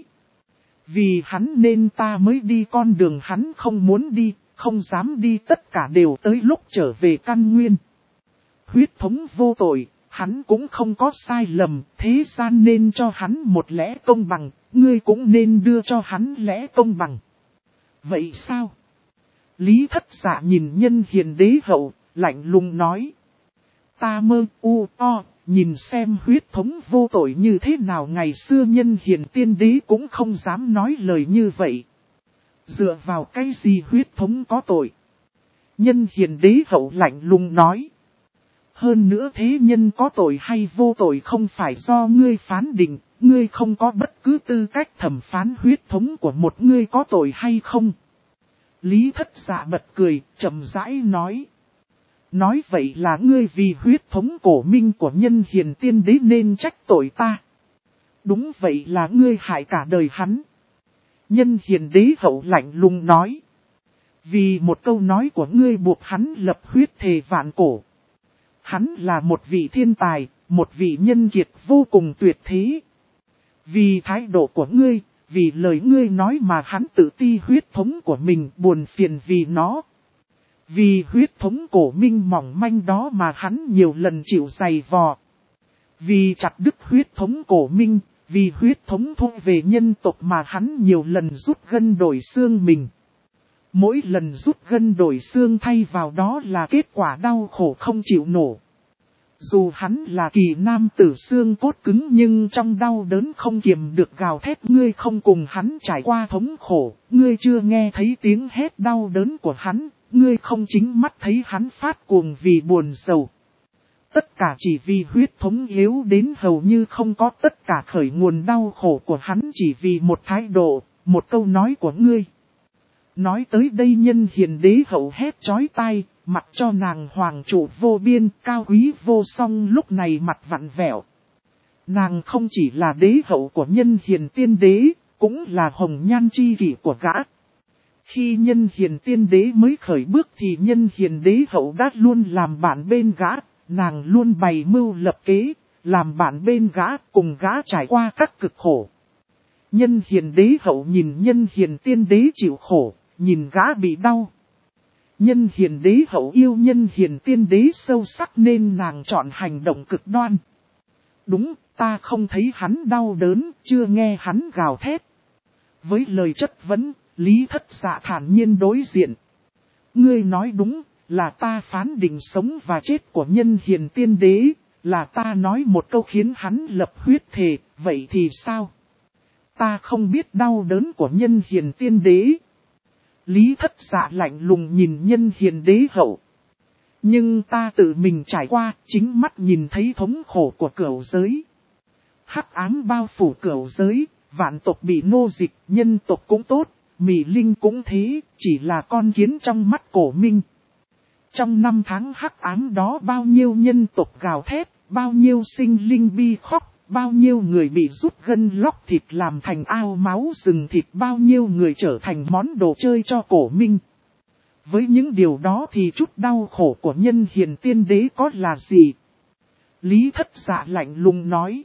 Vì hắn nên ta mới đi con đường hắn không muốn đi, không dám đi, tất cả đều tới lúc trở về căn nguyên. Huyết thống vô tội, hắn cũng không có sai lầm, thế gian nên cho hắn một lẽ công bằng, ngươi cũng nên đưa cho hắn lẽ công bằng. Vậy sao? Lý Thất Dạ nhìn nhân hiền đế hậu, lạnh lùng nói. Ta mơ nhìn xem huyết thống vô tội như thế nào, ngày xưa nhân hiền tiên đế cũng không dám nói lời như vậy. Dựa vào cái gì huyết thống có tội? Nhân hiền đế hậu lạnh lùng nói. Hơn nữa thế nhân có tội hay vô tội không phải do ngươi phán định, ngươi không có bất cứ tư cách thẩm phán huyết thống của một ngươi có tội hay không. Lý Thất Dạ bật cười, chậm rãi nói. Nói vậy là ngươi vì huyết thống cổ minh của nhân hiền tiên đế nên trách tội ta. Đúng vậy là ngươi hại cả đời hắn. Nhân hiền đế hậu lạnh lùng nói. Vì một câu nói của ngươi buộc hắn lập huyết thề vạn cổ. Hắn là một vị thiên tài, một vị nhân kiệt vô cùng tuyệt thế. Vì thái độ của ngươi, vì lời ngươi nói mà hắn tự ti huyết thống của mình, buồn phiền vì nó. Vì huyết thống cổ minh mỏng manh đó mà hắn nhiều lần chịu giày vò. Vì chặt đứt huyết thống cổ minh, vì huyết thống thu về nhân tộc mà hắn nhiều lần rút gân đổi xương mình. Mỗi lần rút gân đổi xương thay vào đó là kết quả đau khổ không chịu nổi. Dù hắn là kỳ nam tử xương cốt cứng nhưng trong đau đớn không kiềm được gào thét, ngươi không cùng hắn trải qua thống khổ, ngươi chưa nghe thấy tiếng hét đau đớn của hắn, ngươi không chính mắt thấy hắn phát cuồng vì buồn sầu. Tất cả chỉ vì huyết thống yếu đến hầu như không có, tất cả khởi nguồn đau khổ của hắn chỉ vì một thái độ, một câu nói của ngươi. Nói tới đây nhân hiền đế hậu hét chói tai, mặt cho nàng hoàng trụ vô biên, cao quý vô song lúc này mặt vặn vẹo. Nàng không chỉ là đế hậu của nhân hiền tiên đế, cũng là hồng nhan chi kỷ của gã. Khi nhân hiền tiên đế mới khởi bước thì nhân hiền đế hậu đã luôn làm bạn bên gã, nàng luôn bày mưu lập kế, làm bạn bên gã, cùng gã trải qua các cực khổ. Nhân hiền đế hậu nhìn nhân hiền tiên đế chịu khổ, nhìn gã bị đau. Nhân hiền đế hậu yêu nhân hiền tiên đế sâu sắc nên nàng chọn hành động cực đoan. Đúng, ta không thấy hắn đau đớn, chưa nghe hắn gào thét. Với lời chất vấn, Lý Thất Dạ thản nhiên đối diện. Ngươi nói đúng, là ta phán định sống và chết của nhân hiền tiên đế, là ta nói một câu khiến hắn lập huyết thề, vậy thì sao? Ta không biết đau đớn của nhân hiền tiên đế. Lý Thất Dạ lạnh lùng nhìn nhân hiền đế hậu. Nhưng ta tự mình trải qua, chính mắt nhìn thấy thống khổ của cửu giới. Hắc ám bao phủ cửu giới, vạn tộc bị nô dịch, nhân tộc cũng tốt, Mị Linh cũng thế, chỉ là con kiến trong mắt cổ minh. Trong 5 tháng hắc ám đó bao nhiêu nhân tộc gào thét, bao nhiêu sinh linh bi khóc, bao nhiêu người bị rút gân lóc thịt làm thành ao máu rừng thịt, bao nhiêu người trở thành món đồ chơi cho cổ minh. Với những điều đó thì chút đau khổ của nhân hiền tiên đế có là gì? Lý Thất Dạ lạnh lùng nói.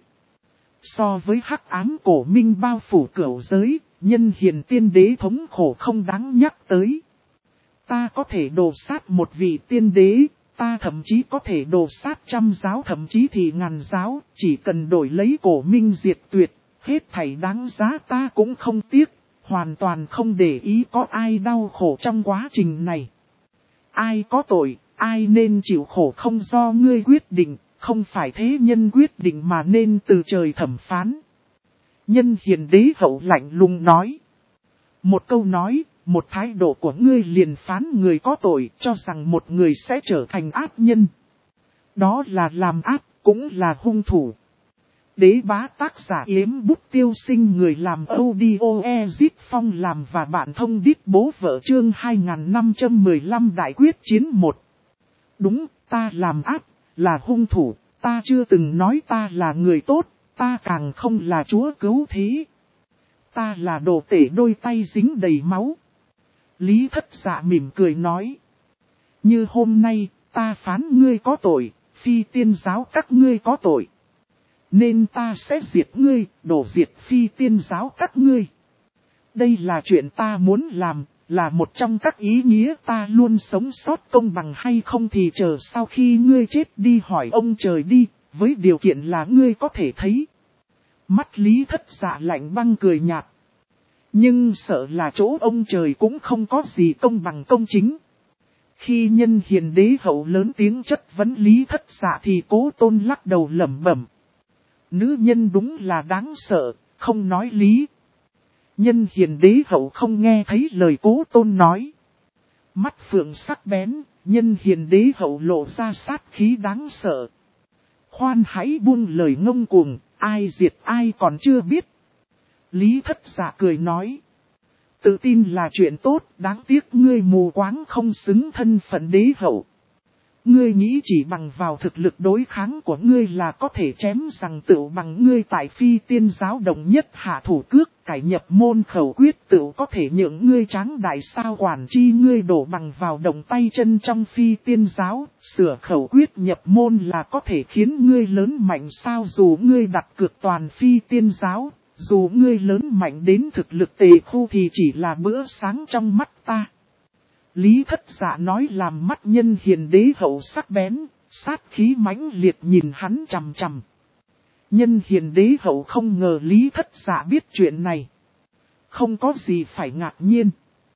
So với hắc ám cổ minh bao phủ cửu giới, nhân hiền tiên đế thống khổ không đáng nhắc tới. Ta có thể đồ sát một vị tiên đế, ta thậm chí có thể đồ sát 100 giáo, thậm chí thì 1000 giáo, chỉ cần đổi lấy cổ minh diệt tuyệt, hết thảy đáng giá ta cũng không tiếc, hoàn toàn không để ý có ai đau khổ trong quá trình này. Ai có tội, ai nên chịu khổ không do ngươi quyết định, không phải thế nhân quyết định mà nên từ trời thẩm phán. Nhân hiền đế hậu lạnh lùng nói. Một câu nói, một thái độ của ngươi liền phán người có tội, cho rằng một người sẽ trở thành ác nhân. Đó là làm ác, cũng là hung thủ. Đế bá tác giả Yếm Bút Tiêu Sinh, người làm audio Ezit Phong làm và bạn thông đít bố vợ, chương 2515 Đại quyết chiến 1. Đúng, ta làm ác, là hung thủ, ta chưa từng nói ta là người tốt, ta càng không là chúa cứu thế. Ta là đồ tể đôi tay dính đầy máu. Lý Thất Dạ mỉm cười nói. Như hôm nay, ta phán ngươi có tội, phi tiên giáo các ngươi có tội. Nên ta sẽ diệt ngươi, đổ diệt phi tiên giáo các ngươi. Đây là chuyện ta muốn làm, là một trong các ý nghĩa ta luôn sống sót công bằng hay không thì chờ sau khi ngươi chết đi hỏi ông trời đi, với điều kiện là ngươi có thể thấy. Mắt Lý Thất Dạ lạnh băng cười nhạt. Nhưng sợ là chỗ ông trời cũng không có gì công bằng công chính. Khi Nhân Hiền Đế hậu lớn tiếng chất vấn Lý Thất Dạ thì Cố Tôn lắc đầu lẩm bẩm. Nữ nhân đúng là đáng sợ, không nói lý. Nhân Hiền Đế hậu không nghe thấy lời Cố Tôn nói. Mắt phượng sắc bén, Nhân Hiền Đế hậu lộ ra sát khí đáng sợ. Khoan hãy buông lời ngông cuồng, ai diệt ai còn chưa biết. Lý Thất Dạ cười nói. Tự tin là chuyện tốt, đáng tiếc ngươi mù quáng không xứng thân phận đế hậu. Ngươi nghĩ chỉ bằng vào thực lực đối kháng của ngươi là có thể chém rằng tựu bằng ngươi tại phi tiên giáo đồng nhất hạ thủ cước, cải nhập môn khẩu quyết tựu có thể nhượng ngươi tráng đại sao quản chi ngươi đổ bằng vào đồng tay chân trong phi tiên giáo, sửa khẩu quyết nhập môn là có thể khiến ngươi lớn mạnh sao dù ngươi đặt cược toàn phi tiên giáo. Dù ngươi lớn mạnh đến thực lực tề khu thì chỉ là bữa sáng trong mắt ta. Lý Thất Dạ nói làm mắt Nhân Hiền Đế hậu sắc bén, sát khí mãnh liệt nhìn hắn chằm chằm. Nhân Hiền Đế hậu không ngờ Lý Thất Dạ biết chuyện này. Không có gì phải ngạc nhiên.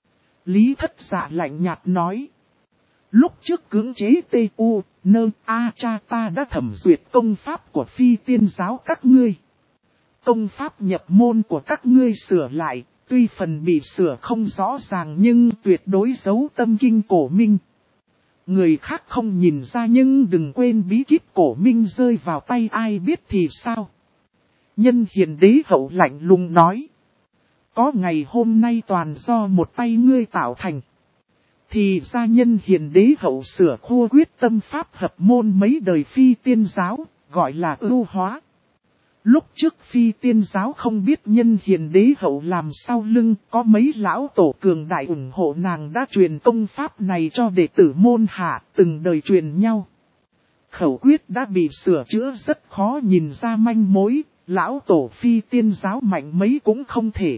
Lý Thất Dạ lạnh nhạt nói. Lúc trước cưỡng chế T.U. Cha ta đã thẩm duyệt công pháp của phi tiên giáo các ngươi. Công pháp nhập môn của các ngươi sửa lại, tuy phần bị sửa không rõ ràng nhưng tuyệt đối giấu tâm kinh cổ minh. Người khác không nhìn ra nhưng đừng quên bí kíp cổ minh rơi vào tay ai biết thì sao. Nhân Hiền Đế hậu lạnh lùng nói. Có ngày hôm nay toàn do một tay ngươi tạo thành. Thì ra Nhân Hiền Đế hậu sửa khô quyết tâm pháp hợp môn mấy đời phi tiên giáo, gọi là ưu hóa. Lúc trước phi tiên giáo không biết Nhân Hiền Đế hậu làm sau lưng, có mấy lão tổ cường đại ủng hộ nàng đã truyền công pháp này cho đệ tử môn hạ, từng đời truyền nhau. Khẩu quyết đã bị sửa chữa rất khó nhìn ra manh mối, lão tổ phi tiên giáo mạnh mấy cũng không thể.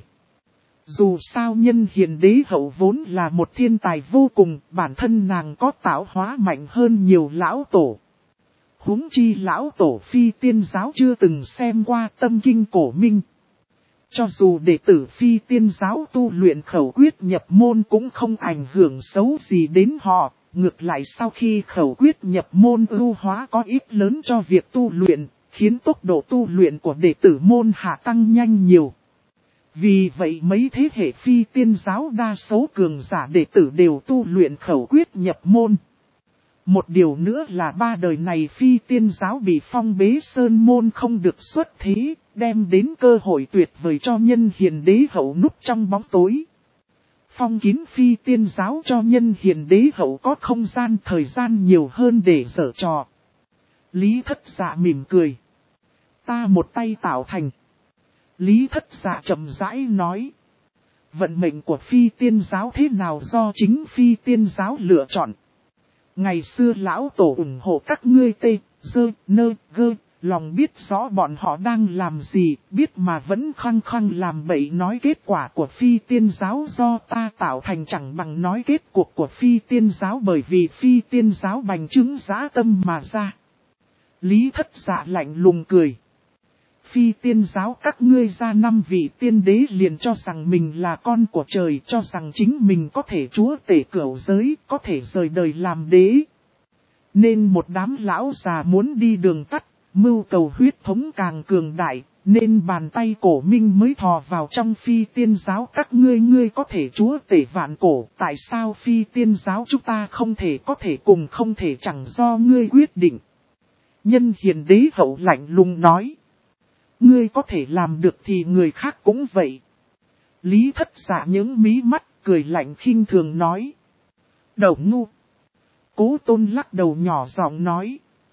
Dù sao Nhân Hiền Đế hậu vốn là một thiên tài vô cùng, bản thân nàng có tạo hóa mạnh hơn nhiều lão tổ. Huống chi lão tổ phi tiên giáo chưa từng xem qua tâm kinh cổ minh. Cho dù đệ tử phi tiên giáo tu luyện khẩu quyết nhập môn cũng không ảnh hưởng xấu gì đến họ. Ngược lại sau khi khẩu quyết nhập môn ưu hóa có ích lớn cho việc tu luyện, khiến tốc độ tu luyện của đệ tử môn hạ tăng nhanh nhiều. Vì vậy mấy thế hệ phi tiên giáo đa số cường giả đệ tử đều tu luyện khẩu quyết nhập môn. Một điều nữa là ba đời này phi tiên giáo bị phong bế sơn môn không được xuất thế, đem đến cơ hội tuyệt vời cho Nhân Hiền Đế hậu núp trong bóng tối. Phong kín phi tiên giáo cho Nhân Hiền Đế hậu có không gian thời gian nhiều hơn để giở trò. Lý Thất Dạ mỉm cười. Ta một tay tạo thành. Lý Thất Dạ chậm rãi nói. Vận mệnh của phi tiên giáo thế nào do chính phi tiên giáo lựa chọn. Ngày xưa lão tổ ủng hộ các ngươi lòng biết rõ bọn họ đang làm gì, biết mà vẫn khăng khăng làm bậy nói kết quả của phi tiên giáo do ta tạo thành chẳng bằng nói kết cuộc của phi tiên giáo bởi vì phi tiên giáo bành trướng dã tâm mà ra. Lý Thất Dạ lạnh lùng cười. Phi tiên giáo các ngươi ra 5 vị tiên đế liền cho rằng mình là con của trời, cho rằng chính mình có thể chúa tể cửu giới, có thể rời đời làm đế. Nên một đám lão già muốn đi đường tắt, mưu cầu huyết thống càng cường đại, nên bàn tay cổ minh mới thò vào trong phi tiên giáo các ngươi có thể chúa tể vạn cổ. Tại sao phi tiên giáo chúng ta không thể cùng không thể chẳng do ngươi quyết định. Nhân Hiền Đế hậu lạnh lùng nói. Ngươi có thể làm được thì người khác cũng vậy. Lý Thất Dạ những mí mắt, cười lạnh khinh thường nói. Đầu ngu. Cố Tôn lắc đầu nhỏ giọng nói.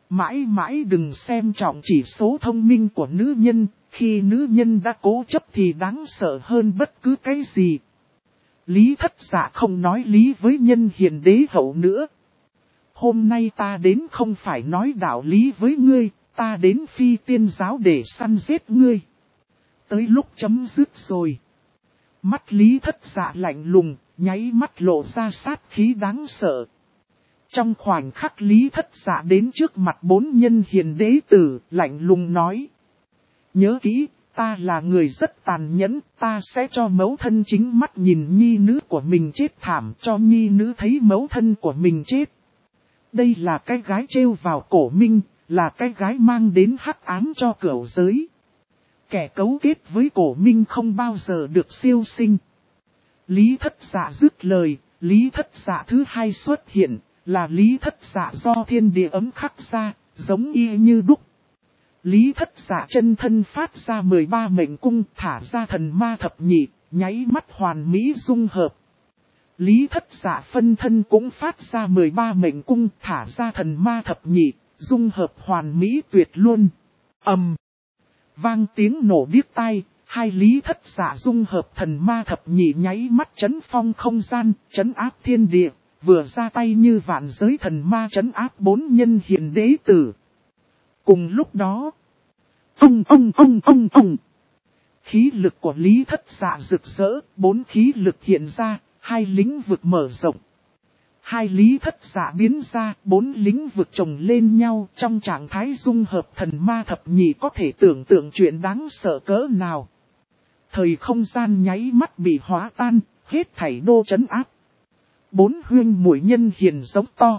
Mãi mãi đừng xem trọng chỉ số thông minh của nữ nhân, khi nữ nhân đã cố chấp thì đáng sợ hơn bất cứ cái gì. Lý Thất Dạ không nói lý với Nhân Hiền đế hậu nữa. Hôm nay ta đến không phải nói đạo lý với ngươi, ta đến Phi Tiên giáo để săn giết ngươi. Tới lúc chấm dứt rồi. Mắt Lý Thất Dạ lạnh lùng, nháy mắt lộ ra sát khí đáng sợ. Trong khoảnh khắc Lý Thất Dạ đến trước mặt 4 Nhân Hiền đế tử, lạnh lùng nói. Nhớ kỹ, ta là người rất tàn nhẫn, ta sẽ cho mẫu thân chính mắt nhìn nhi nữ của mình chết thảm, cho nhi nữ thấy mẫu thân của mình chết. Đây là cái gái trêu vào Cổ Minh, là cái gái mang đến hắc ám cho cửu giới. Kẻ cấu kết với Cổ Minh không bao giờ được siêu sinh. Lý Thất Dạ dứt lời, Lý Thất Dạ thứ hai xuất hiện, là Lý Thất Dạ do thiên địa ấm khắc ra, giống y như đúc. Lý Thất Dạ chân thân phát ra 13 mệnh cung, thả ra thần ma thập nhị, nháy mắt hoàn mỹ dung hợp. Lý Thất Dạ phân thân cũng phát ra 13 mệnh cung, thả ra thần ma thập nhị, dung hợp hoàn mỹ tuyệt luôn. Vang tiếng nổ điếc tai, hai Lý Thất Dạ dung hợp thần ma thập nhị nháy mắt chấn phong không gian, chấn áp thiên địa, vừa ra tay như vạn giới thần ma chấn áp 4 Nhân Hiền đế tử. Cùng lúc đó, khí lực của Lý Thất Dạ rực rỡ, 4 khí lực hiện ra, 2 lĩnh vực mở rộng. 2 Lý Thất Dạ biến ra, 4 lĩnh vực chồng lên nhau trong trạng thái dung hợp thần ma thập nhị có thể tưởng tượng chuyện đáng sợ cỡ nào. Thời không gian nháy mắt bị hóa tan, hết thảy đô trấn áp. 4 huyên muội Nhân Hiền giống to.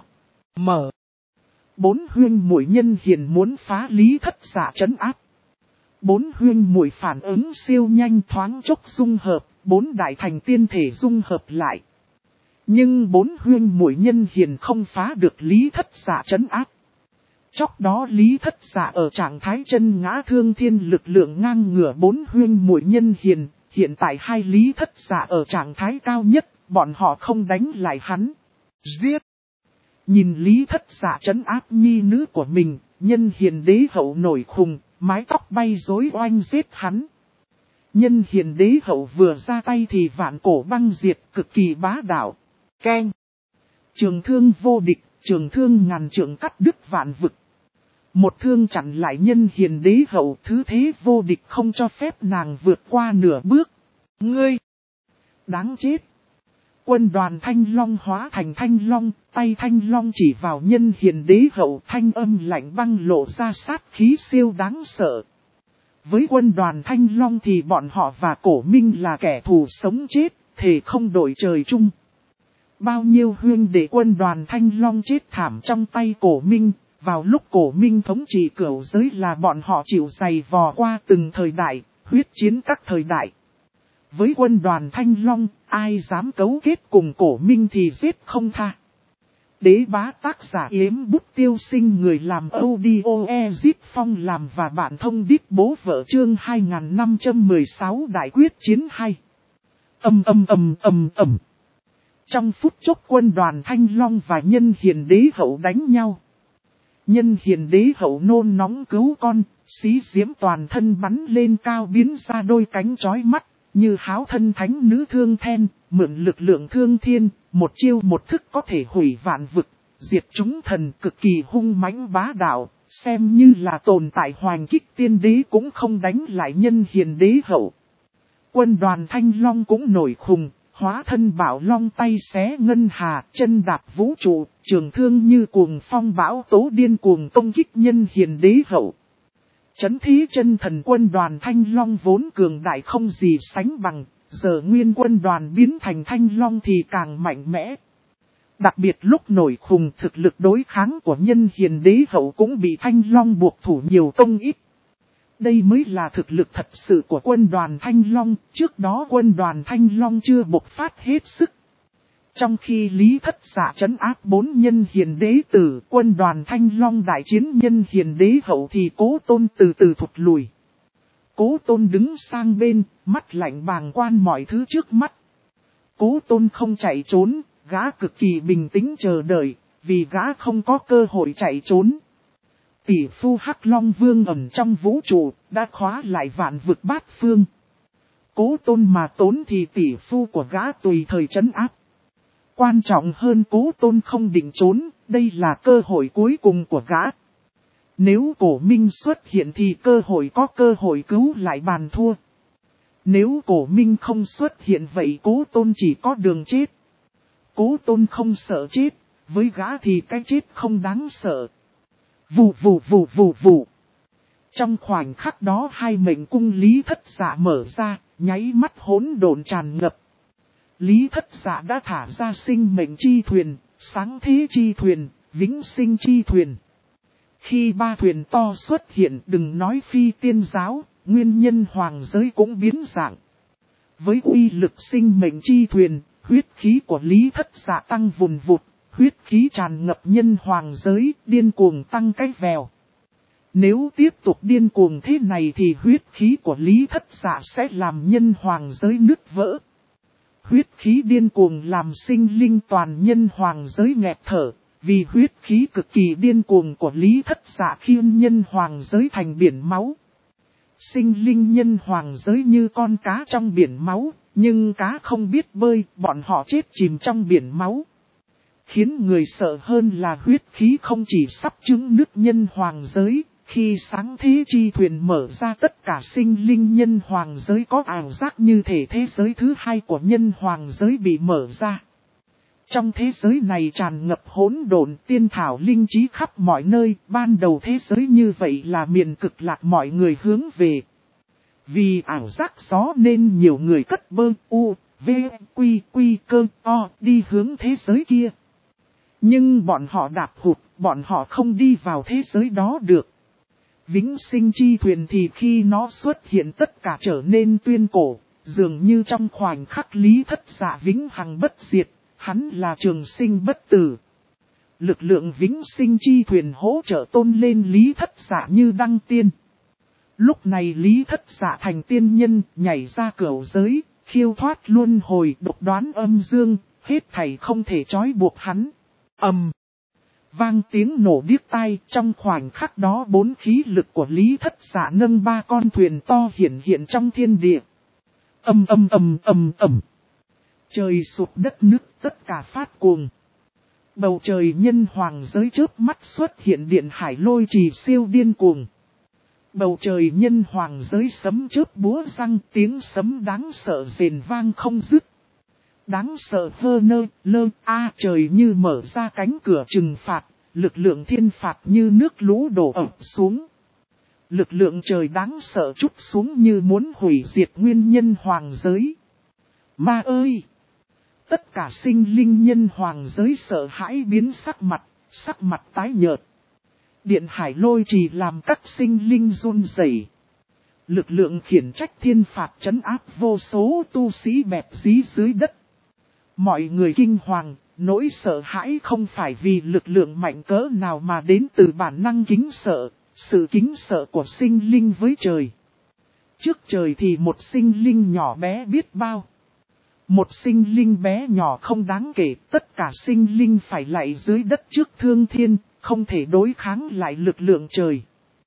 4 huyên muội Nhân Hiền muốn phá Lý Thất Dạ trấn áp. 4 huyên muội phản ứng siêu nhanh thoáng chốc dung hợp, 4 đại thành tiên thể dung hợp lại. Nhưng 4 huyên muội Nhân Hiền không phá được Lý Thất Dạ trấn áp. Chốc đó Lý Thất Dạ ở trạng thái chân ngã thương thiên lực lượng ngang ngửa 4 huyên muội Nhân Hiền, hiện tại 2 Lý Thất Dạ ở trạng thái cao nhất, bọn họ không đánh lại hắn. Giết! Nhìn Lý Thất Dạ trấn áp nhi nữ của mình, Nhân Hiền đế hậu nổi khùng, mái tóc bay rối oanh giết hắn. Nhân Hiền đế hậu vừa ra tay thì vạn cổ băng diệt, cực kỳ bá đạo. Keng! Trường thương vô địch, trường thương ngàn trượng cắt đứt vạn vực. Một thương chặn lại Nhân Hiền đế hậu, thứ thế vô địch không cho phép nàng vượt qua nửa bước. Ngươi! Đáng chết! Quân đoàn Thanh Long hóa thành Thanh Long, tay Thanh Long chỉ vào Nhân Hiền đế hậu, thanh âm lạnh băng lộ ra sát khí siêu đáng sợ. Với quân đoàn Thanh Long thì bọn họ và Cổ Minh là kẻ thù sống chết, thề không đổi trời chung. Bao nhiêu huyên đệ quân đoàn Thanh Long chết thảm trong tay Cổ Minh, vào lúc Cổ Minh thống trị cửu giới là bọn họ chịu dày vò qua từng thời đại, huyết chiến các thời đại. Với quân đoàn Thanh Long, ai dám cấu kết cùng Cổ Minh thì giết không tha. Đế bá tác giả Yếm Bút Tiêu Sinh, người làm audio Ezit Phong làm và bạn thông đít bố vợ chương 2516 đại quyết chiến 2. Trong phút chốc quân đoàn Thanh Long và Nhân Hiền đế hậu đánh nhau. Nhân Hiền đế hậu nôn nóng cứu con, xí diễm toàn thân bắn lên cao biến ra đôi cánh chói mắt, như háo thân thánh nữ thương then, mượn lực lượng thương thiên, một chiêu một thức có thể hủy vạn vực, diệt chúng thần, cực kỳ hung mãnh bá đạo, xem như là tồn tại hoành kích tiên đế cũng không đánh lại Nhân Hiền đế hậu. Quân đoàn Thanh Long cũng nổi khùng, hóa thân bảo long, tay xé ngân hà, chân đạp vũ trụ, trường thương như cuồng phong bão tố điên cuồng công kích Nhân Hiền đế hậu. Chấn thí chân thần quân đoàn Thanh Long vốn cường đại không gì sánh bằng, giờ nguyên quân đoàn biến thành Thanh Long thì càng mạnh mẽ. Đặc biệt lúc nổi khùng, thực lực đối kháng của Nhân Hiền đế hậu cũng bị Thanh Long buộc thủ nhiều công ít. Đây mới là thực lực thật sự của quân đoàn Thanh Long, trước đó quân đoàn Thanh Long chưa bộc phát hết sức. Trong khi Lý Thất Dạ trấn áp 4 Nhân Hiền đế tử, quân đoàn Thanh Long đại chiến Nhân Hiền đế hậu thì Cố Tôn từ từ thụt lùi. Cố Tôn đứng sang bên, mắt lạnh bàng quan mọi thứ trước mắt. Cố Tôn không chạy trốn, gã cực kỳ bình tĩnh chờ đợi, vì gã không có cơ hội chạy trốn. Tỷ phu Hắc Long Vương ẩn trong vũ trụ, đã khóa lại vạn vực bát phương. Cố Tôn mà tốn thì tỷ phu của gã tùy thời trấn áp. Quan trọng hơn Cố Tôn không định trốn, đây là cơ hội cuối cùng của gã. Nếu Cổ Minh xuất hiện thì cơ hội cứu lại bàn thua. Nếu Cổ Minh không xuất hiện vậy Cố Tôn chỉ có đường chết. Cố Tôn không sợ chết, với gã thì cái chết không đáng sợ. Vù vù vù vù vù. Trong khoảnh khắc đó hai mệnh cung Lý Thất Dạ mở ra, nháy mắt hỗn độn tràn ngập. Lý Thất Dạ đã thả ra sinh mệnh chi thuyền, sáng thế chi thuyền, vĩnh sinh chi thuyền. Khi ba thuyền to xuất hiện đừng nói phi tiên giáo, nguyên nhân hoàng giới cũng biến dạng. Với uy lực sinh mệnh chi thuyền, huyết khí của Lý Thất Dạ tăng vùn vụt, huyết khí tràn ngập nhân hoàng giới, điên cuồng tăng cái vèo. Nếu tiếp tục điên cuồng thế này thì huyết khí của Lý Thất Dạ sẽ làm nhân hoàng giới nứt vỡ. Huyết khí điên cuồng làm sinh linh toàn nhân hoàng giới nghẹt thở, vì huyết khí cực kỳ điên cuồng của Lý Thất Dạ khiến nhân hoàng giới thành biển máu. Sinh linh nhân hoàng giới như con cá trong biển máu, nhưng cá không biết bơi, bọn họ chết chìm trong biển máu. Khiến người sợ hơn là huyết khí không chỉ sắp chứng nứt nhân hoàng giới, khi sáng thế chi thuyền mở ra tất cả sinh linh nhân hoàng giới có ảo giác như thể thế giới thứ hai của nhân hoàng giới bị mở ra. Trong thế giới này tràn ngập hỗn độn tiên thảo linh trí khắp mọi nơi, ban đầu thế giới như vậy là miền cực lạc mọi người hướng về. Vì ảo giác gió nên nhiều người cất bơ u, v, quy cơ o đi hướng thế giới kia. Nhưng bọn họ đạp hụt, bọn họ không đi vào thế giới đó được. Vĩnh sinh chi thuyền thì khi nó xuất hiện tất cả trở nên tuyên cổ, dường như trong khoảnh khắc Lý Thất Dạ vĩnh hằng bất diệt, hắn là trường sinh bất tử. Lực lượng vĩnh sinh chi thuyền hỗ trợ tôn lên Lý Thất Dạ như đăng tiên. Lúc này Lý Thất Dạ thành tiên nhân, nhảy ra cửu giới, khiêu thoát luân hồi, độc đoán âm dương, hết thảy không thể trói buộc hắn. Vang tiếng nổ điếc tai, trong khoảnh khắc đó bốn khí lực của Lý Thất Dạ nâng ba con thuyền to hiện trong thiên địa. Trời sụp đất nứt, tất cả phát cuồng. Bầu trời nhân hoàng giới chớp mắt xuất hiện điện hải lôi trì siêu điên cuồng. Bầu trời nhân hoàng giới sấm chớp búa răng, tiếng sấm đáng sợ rền vang không dứt. Đáng sợ hơ lơ trời như mở ra cánh cửa trừng phạt, lực lượng thiên phạt như nước lũ đổ ập xuống. Lực lượng trời đáng sợ trút xuống như muốn hủy diệt nguyên nhân hoàng giới. Ma ơi! Tất cả sinh linh nhân hoàng giới sợ hãi biến sắc mặt tái nhợt. Điện hải lôi trì làm các sinh linh run rẩy. Lực lượng khiển trách thiên phạt trấn áp vô số tu sĩ bẹp dí dưới đất. Mọi người kinh hoàng, nỗi sợ hãi không phải vì lực lượng mạnh cỡ nào mà đến từ bản năng kính sợ, sự kính sợ của sinh linh với trời. Trước trời thì một sinh linh nhỏ bé biết bao. Một sinh linh bé nhỏ không đáng kể, tất cả sinh linh phải lạy dưới đất trước thương thiên, không thể đối kháng lại lực lượng trời.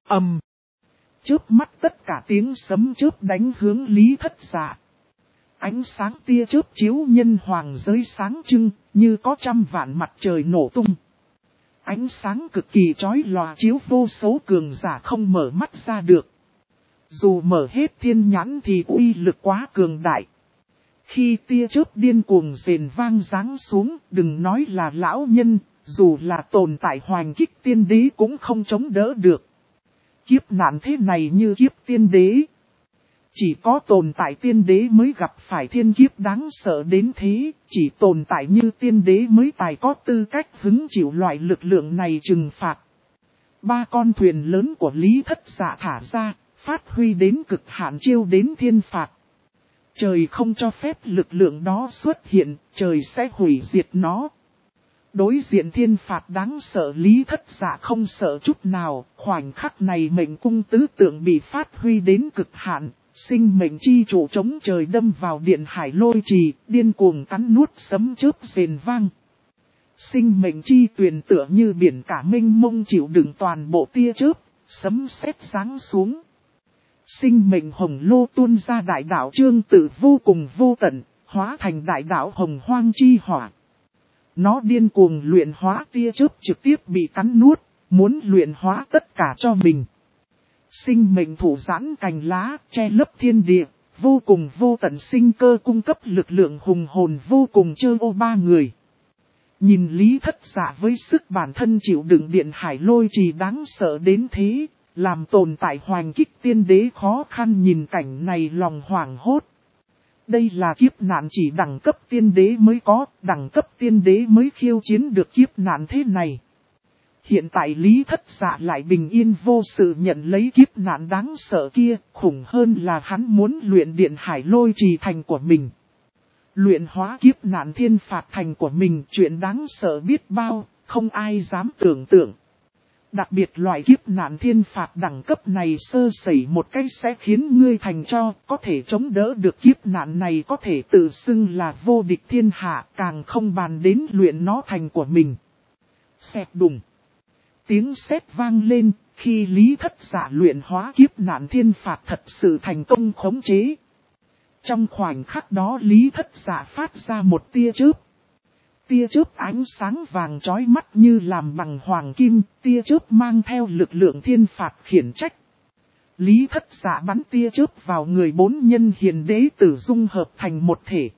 Chớp mắt tất cả tiếng sấm chớp đánh hướng Lý Thất Dạ. Ánh sáng tia chớp chiếu nhân hoàng giới sáng trưng, như có trăm vạn mặt trời nổ tung. Ánh sáng cực kỳ chói lòa chiếu vô số cường giả không mở mắt ra được. Dù mở hết thiên nhãn thì uy lực quá cường đại. Khi tia chớp điên cuồng rền vang giáng xuống, đừng nói là lão nhân, dù là tồn tại hoành kích tiên đế cũng không chống đỡ được. Kiếp nạn thế này như kiếp tiên đế. Chỉ có tồn tại tiên đế mới gặp phải thiên kiếp đáng sợ đến thế, chỉ tồn tại như tiên đế mới tài có tư cách hứng chịu loại lực lượng này trừng phạt. Ba con thuyền lớn của Lý Thất Dạ thả ra, phát huy đến cực hạn chiêu đến thiên phạt. Trời không cho phép lực lượng đó xuất hiện, trời sẽ hủy diệt nó. Đối diện thiên phạt đáng sợ Lý Thất Dạ không sợ chút nào, khoảnh khắc này mệnh cung tứ tượng bị phát huy đến cực hạn. Sinh mệnh chi chủ chống trời đâm vào điện hải lôi trì, điên cuồng cắn nuốt sấm chớp rền vang. Sinh mệnh chi tuyền tựa như biển cả mênh mông chịu đựng toàn bộ tia chớp, sấm sét giáng xuống. Sinh mệnh hồng lô tuôn ra đại đạo trương tự vô cùng vô tận, hóa thành đại đạo hồng hoang chi hỏa. Nó điên cuồng luyện hóa tia chớp trực tiếp bị cắn nuốt, muốn luyện hóa tất cả cho mình. Sinh mệnh thủ giãn cành lá, che lấp thiên địa, vô cùng vô tận sinh cơ cung cấp lực lượng hùng hồn vô cùng chơ ô ba người. Nhìn Lý Thất Dạ với sức bản thân chịu đựng điện hải lôi trì đáng sợ đến thế, làm tồn tại hoành kích tiên đế khó khăn nhìn cảnh này lòng hoảng hốt. Đây là kiếp nạn chỉ đẳng cấp tiên đế mới có, đẳng cấp tiên đế mới khiêu chiến được kiếp nạn thế này. Hiện tại Lý Thất Dạ lại bình yên vô sự nhận lấy kiếp nạn đáng sợ kia, khủng hơn là hắn muốn luyện điện hải lôi trì thành của mình. Luyện hóa kiếp nạn thiên phạt thành của mình chuyện đáng sợ biết bao, không ai dám tưởng tượng. Đặc biệt loại kiếp nạn thiên phạt đẳng cấp này sơ sẩy một cách sẽ khiến ngươi thành cho, có thể chống đỡ được kiếp nạn này có thể tự xưng là vô địch thiên hạ, càng không bàn đến luyện nó thành của mình. Xẹt đùng. Tiếng sét vang lên, khi Lý Thất Dạ luyện hóa kiếp nạn thiên phạt thật sự thành công khống chế. Trong khoảnh khắc đó Lý Thất Dạ phát ra một tia chớp. Tia chớp ánh sáng vàng chói mắt như làm bằng hoàng kim, tia chớp mang theo lực lượng thiên phạt khiển trách. Lý Thất Dạ bắn tia chớp vào người bốn nhân hiền đế tử dung hợp thành một thể.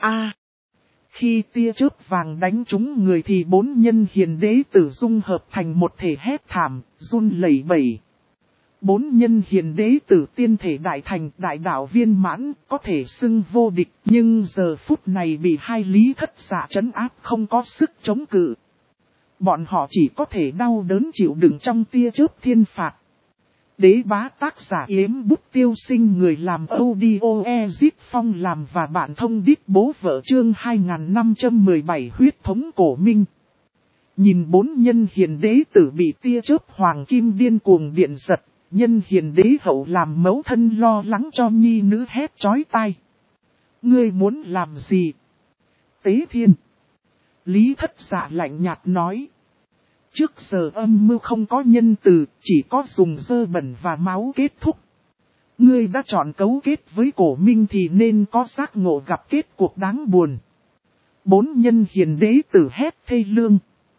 Khi tia chớp vàng đánh trúng người thì bốn nhân hiền đế tử dung hợp thành một thể hét thảm, run lẩy bẩy. Bốn nhân hiền đế tử tiên thể đại thành đại đạo viên mãn, có thể xưng vô địch, nhưng giờ phút này bị hai Lý Thất Dạ trấn áp không có sức chống cự. Bọn họ chỉ có thể đau đớn chịu đựng trong tia chớp thiên phạt. Đế bá tác giả Yếm Bút Tiêu Sinh người làm audio Ezit Phong làm và bạn thông đít bố vợ chương 2517 huyết thống cổ minh. Nhìn bốn nhân hiền đế tử bị tia chớp hoàng kim điên cuồng điện giật, nhân hiền đế hậu làm mẫu thân lo lắng cho nhi nữ hét chói tai. Ngươi muốn làm gì? Tế Thiên. Lý Thất Dạ lạnh nhạt nói. Trước giờ âm mưu không có nhân từ, chỉ có dùng dơ bẩn và máu kết thúc. Ngươi đã chọn cấu kết với cổ minh thì nên có giác ngộ gặp kết cuộc đáng buồn. Bốn nhân hiền đế tử hét thê lương.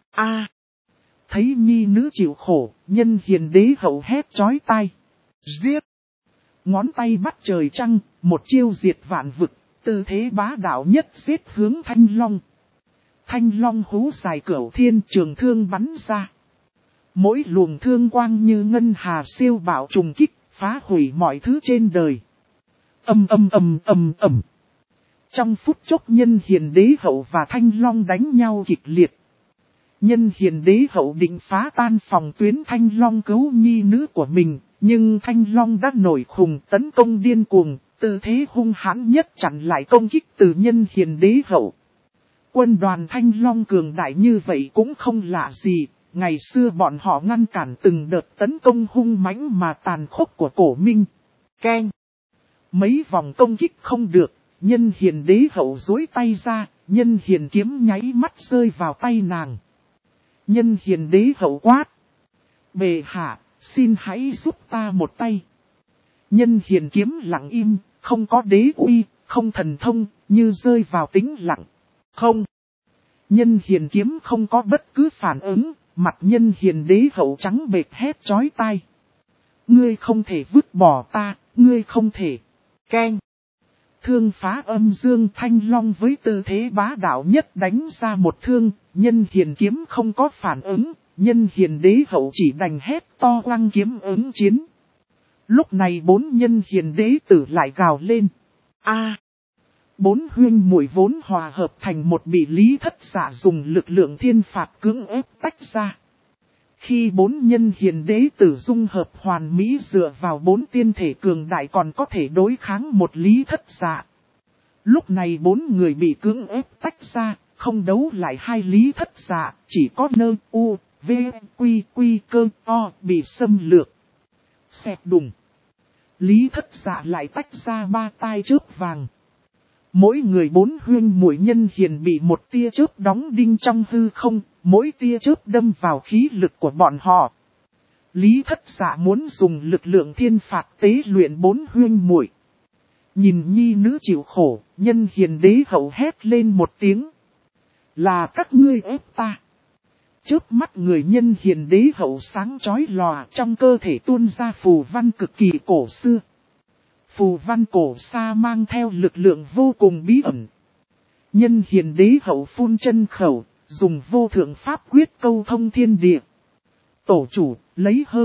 Thấy nhi nữ chịu khổ, nhân hiền đế hậu hét chói tai. Giết! Ngón tay bắt trời trăng, một chiêu diệt vạn vực, tư thế bá đạo nhất giết hướng Thanh Long. Thanh Long hú dài cửu thiên trường thương bắn ra. Mỗi luồng thương quang như ngân hà siêu bạo trùng kích, phá hủy mọi thứ trên đời. Ầm. Trong phút chốc nhân hiền đế hậu và Thanh Long đánh nhau kịch liệt. Nhân hiền đế hậu định phá tan phòng tuyến Thanh Long cứu nhi nữ của mình, nhưng Thanh Long đã nổi khùng tấn công điên cuồng, tư thế hung hãn nhất chặn lại công kích từ nhân hiền đế hậu. Quân đoàn Thanh Long cường đại như vậy cũng không lạ gì, ngày xưa bọn họ ngăn cản từng đợt tấn công hung mãnh mà tàn khốc của cổ minh. Keng! Mấy vòng công kích không được, nhân hiền đế hậu duỗi tay ra, nhân hiền kiếm nháy mắt rơi vào tay nàng. Nhân hiền đế hậu quát. Bệ hạ, xin hãy giúp ta một tay. Nhân hiền kiếm lặng im, không có đế uy, không thần thông, như rơi vào tĩnh lặng. Không. Nhân hiền kiếm không có bất cứ phản ứng, mặt nhân hiền đế hậu trắng bệch hét chói tai. Ngươi không thể vứt bỏ ta, ngươi không thể. Keng. Thương phá âm dương Thanh Long với tư thế bá đạo nhất đánh ra một thương, nhân hiền kiếm không có phản ứng, nhân hiền đế hậu chỉ đành hét to quăng kiếm ứng chiến. Lúc này bốn nhân hiền đế tử lại gào lên. Bốn huyên muội vốn hòa hợp thành một bị Lý Thất Dạ dùng lực lượng thiên phạt cưỡng ép tách ra. Khi bốn nhân hiền đế tử dung hợp hoàn mỹ dựa vào bốn tiên thể cường đại còn có thể đối kháng một Lý Thất Dạ. Lúc này bốn người bị cưỡng ép tách ra, không đấu lại hai Lý Thất Dạ, chỉ có nơ u, v, quy cơ o bị xâm lược. Xẹt đùng. Lý Thất Dạ lại tách ra ba tai chớp vàng. Mỗi người 4 huynh muội nhân hiền bị một tia chớp đóng đinh trong hư không, mỗi tia chớp đâm vào khí lực của bọn họ. Lý Thất Dạ muốn dùng lực lượng thiên phạt tế luyện 4 huynh muội. Nhìn nhi nữ chịu khổ, nhân hiền đế hậu hét lên một tiếng. Là các ngươi ép ta. Chớp mắt người nhân hiền đế hậu sáng chói lòa, trong cơ thể tuôn ra phù văn cực kỳ cổ xưa. Phù văn cổ xa mang theo lực lượng vô cùng bí ẩn. Nhân hiền đế hậu phun chân khẩu, dùng vô thượng pháp quyết câu thông thiên địa. Tổ chủ, lấy hơn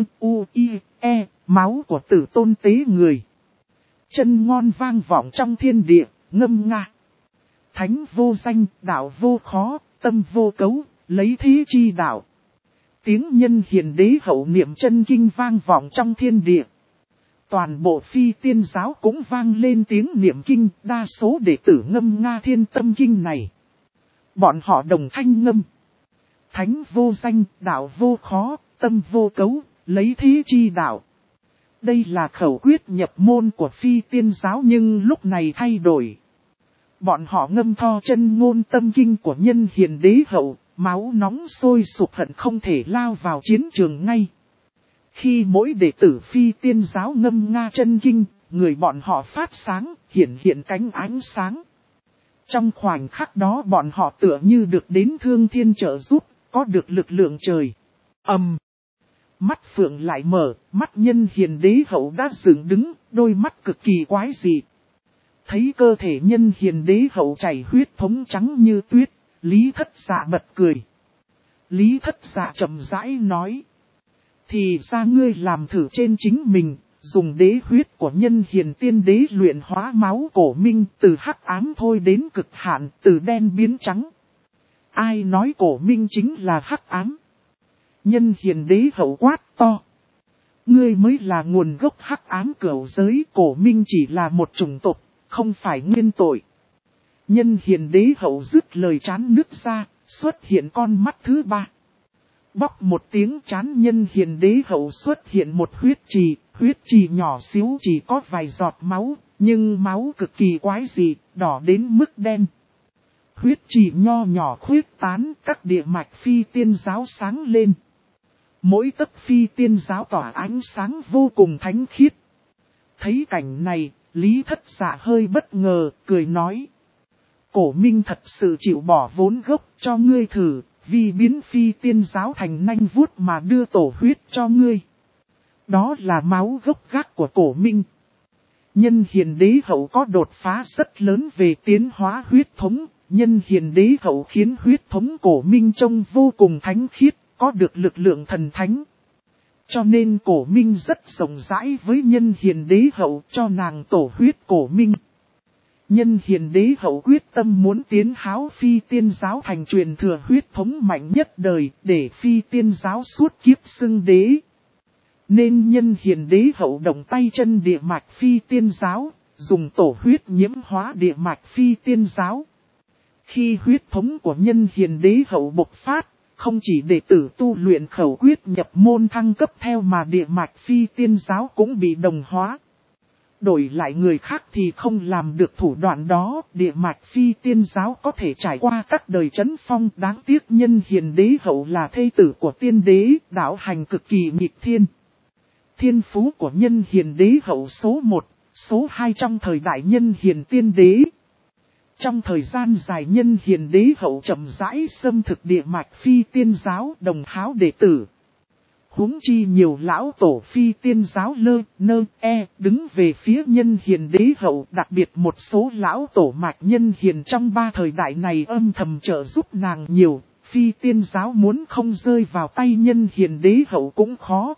máu của tử tôn tế người. Chân ngon vang vọng trong thiên địa, ngâm nga. Thánh vô danh, đạo vô khó, tâm vô cấu, lấy thế chi đạo. Tiếng nhân hiền đế hậu niệm chân kinh vang vọng trong thiên địa. Toàn bộ phi tiên giáo cũng vang lên tiếng niệm kinh, đa số đệ tử ngâm nga thiên tâm kinh này. Bọn họ đồng thanh ngâm. Thánh vô danh, đạo vô khó, tâm vô cấu, lấy thế chi đạo. Đây là khẩu quyết nhập môn của phi tiên giáo nhưng lúc này thay đổi. Bọn họ ngâm tho chân ngôn tâm kinh của nhân hiền đế hậu, máu nóng sôi sục hận không thể lao vào chiến trường ngay. Khi mỗi đệ tử phi tiên giáo ngâm nga chân kinh, người bọn họ phát sáng, hiện cánh ánh sáng. Trong khoảnh khắc đó bọn họ tựa như được đến thương thiên trợ giúp, có được lực lượng trời. Mắt phượng lại mở, mắt nhân hiền đế hậu đã dựng đứng, đôi mắt cực kỳ quái dị. Thấy cơ thể nhân hiền đế hậu chảy huyết thống trắng như tuyết, Lý Thất Dạ bật cười. Lý Thất Dạ chậm rãi nói. Thì ra ngươi làm thử trên chính mình, dùng đế huyết của nhân hiền tiên đế luyện hóa máu cổ minh từ hắc ám thôi đến cực hạn, từ đen biến trắng. Ai nói cổ minh chính là hắc ám? Nhân hiền đế hậu quát to. Ngươi mới là nguồn gốc hắc ám cửu giới, cổ minh chỉ là một chủng tộc, không phải nguyên tội. Nhân hiền đế hậu dứt lời trán nước ra, xuất hiện con mắt thứ 3. Bóc một tiếng chán nhân hiền đế hậu xuất hiện một huyết trì nhỏ xíu chỉ có vài giọt máu, nhưng máu cực kỳ quái dị, đỏ đến mức đen. Huyết trì nho nhỏ khuyết tán, các địa mạch phi tiên giáo sáng lên. Mỗi tấc phi tiên giáo tỏa ánh sáng vô cùng thánh khiết. Thấy cảnh này, Lý Thất Dạ hơi bất ngờ, cười nói. Cổ minh thật sự chịu bỏ vốn gốc cho ngươi thử, vì biến phi tiên giáo thành nanh vuốt mà đưa tổ huyết cho ngươi. Đó là máu gốc gác của cổ minh. Nhân hiền đế hậu có đột phá rất lớn về tiến hóa huyết thống, nhân hiền đế hậu khiến huyết thống cổ minh trông vô cùng thánh khiết, có được lực lượng thần thánh. Cho nên cổ minh rất rộng rãi với nhân hiền đế hậu cho nàng tổ huyết cổ minh. Nhân hiền đế hậu quyết tâm muốn tiến háo phi tiên giáo thành truyền thừa huyết thống mạnh nhất đời để phi tiên giáo suốt kiếp xưng đế. Nên nhân hiền đế hậu động tay chân địa mạch phi tiên giáo, dùng tổ huyết nhiễm hóa địa mạch phi tiên giáo. Khi huyết thống của nhân hiền đế hậu bộc phát, không chỉ đệ tử tu luyện khẩu quyết nhập môn thăng cấp theo mà địa mạch phi tiên giáo cũng bị đồng hóa. Đổi lại người khác thì không làm được thủ đoạn đó, địa mạch phi tiên giáo có thể trải qua các đời chấn phong. Đáng tiếc nhân hiền đế hậu là thê tử của tiên đế, đạo hành cực kỳ nghịch thiên. Thiên phú của nhân hiền đế hậu số 1, số 2 trong thời đại nhân hiền tiên đế. Trong thời gian dài nhân hiền đế hậu chậm rãi xâm thực địa mạch phi tiên giáo đồng háo đệ tử. Huống chi nhiều lão tổ phi tiên giáo đứng về phía nhân hiền đế hậu, đặc biệt một số lão tổ mạch nhân hiền trong 3 thời đại này âm thầm trợ giúp nàng nhiều, phi tiên giáo muốn không rơi vào tay nhân hiền đế hậu cũng khó.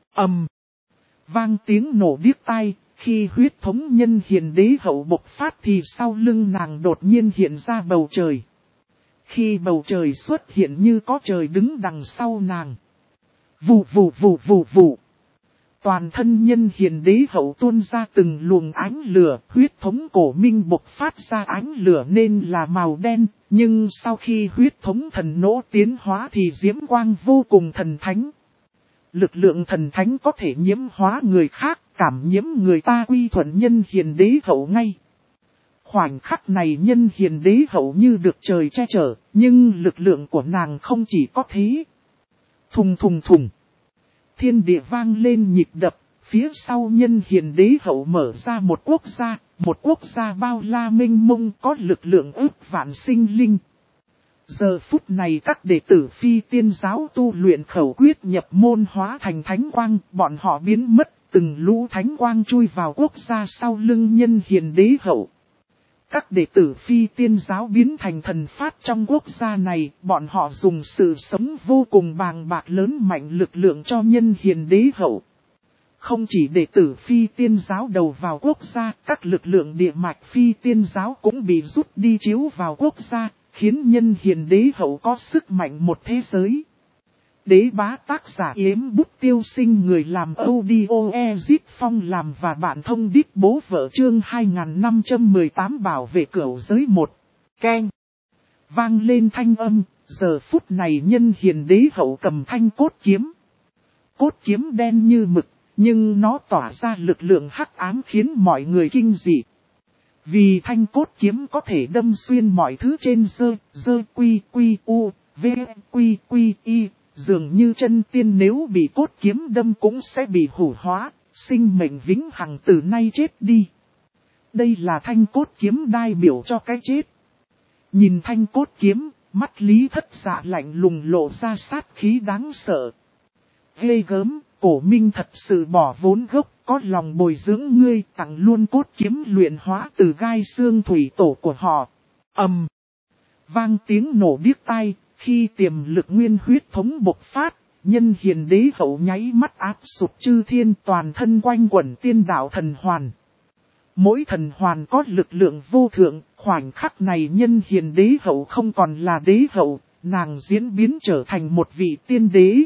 Vang tiếng nổ điếc tai, khi huyết thống nhân hiền đế hậu bộc phát thì sau lưng nàng đột nhiên hiện ra bầu trời. Khi bầu trời xuất hiện như có trời đứng đằng sau nàng. Vù vù vù vù vù. Toàn thân nhân hiền đế hậu tuôn ra từng luồng ánh lửa, huyết thống cổ minh bộc phát ra ánh lửa nên là màu đen, nhưng sau khi huyết thống thần nỗ tiến hóa thì diễm quang vô cùng thần thánh. Lực lượng thần thánh có thể nhiễm hóa người khác, cảm nhiễm người ta quy thuận nhân hiền đế hậu ngay. Khoảnh khắc này Nhân Hiền Đế hậu như được trời che chở, nhưng lực lượng của nàng không chỉ có thế. Thùng thùng thùng. Thiên địa vang lên nhịp đập, phía sau Nhân Hiền Đế hậu mở ra một quốc gia bao la mênh mông có lực lượng ức vạn sinh linh. Giờ phút này các đệ tử Phi Tiên giáo tu luyện khẩu quyết nhập môn hóa thành thánh quang, bọn họ biến mất, từng lũ thánh quang chui vào quốc gia sau lưng Nhân Hiền Đế hậu. Các đệ tử Phi Tiên giáo biến thành thần phát trong quốc gia này, bọn họ dùng sự sống vô cùng bàng bạc lớn mạnh lực lượng cho Nhân Hiền Đế hậu. Không chỉ đệ tử Phi Tiên giáo đầu vào quốc gia, các lực lượng địa mạch Phi Tiên giáo cũng bị rút đi chiếu vào quốc gia, khiến Nhân Hiền Đế hậu có sức mạnh một thế giới. Đế bá tác giả Yếm Bút Tiêu Sinh, người làm audio Ezit Phong làm và bạn thông đít bố vợ chương 2518 bảo vệ cửu giới 1. Keng. Vang lên thanh âm, giờ phút này Nhân Hiền Đế hậu cầm thanh cốt kiếm. Cốt kiếm đen như mực, nhưng nó tỏa ra lực lượng hắc ám khiến mọi người kinh dị. Vì thanh cốt kiếm có thể đâm xuyên mọi thứ trên quy u, v quy y. Dường như chân tiên nếu bị cốt kiếm đâm cũng sẽ bị hủ hóa, sinh mệnh vĩnh hằng từ nay chết đi. Đây là thanh cốt kiếm đại biểu cho cái chết. Nhìn thanh cốt kiếm, mắt Lý Thất Dạ lạnh lùng lộ ra sát khí đáng sợ. Ghê gớm, Cổ Minh thật sự bỏ vốn gốc, có lòng bồi dưỡng ngươi, tặng luôn cốt kiếm luyện hóa từ gai xương thủy tổ của họ. Vang tiếng nổ điếc tai. Khi tiềm lực nguyên huyết thống bộc phát, Nhân Hiền Đế hậu nháy mắt áp sụp chư thiên, toàn thân quanh quẩn tiên đạo thần hoàn. Mỗi thần hoàn có lực lượng vô thượng, khoảnh khắc này Nhân Hiền Đế hậu không còn là đế hậu, nàng diễn biến trở thành một vị tiên đế.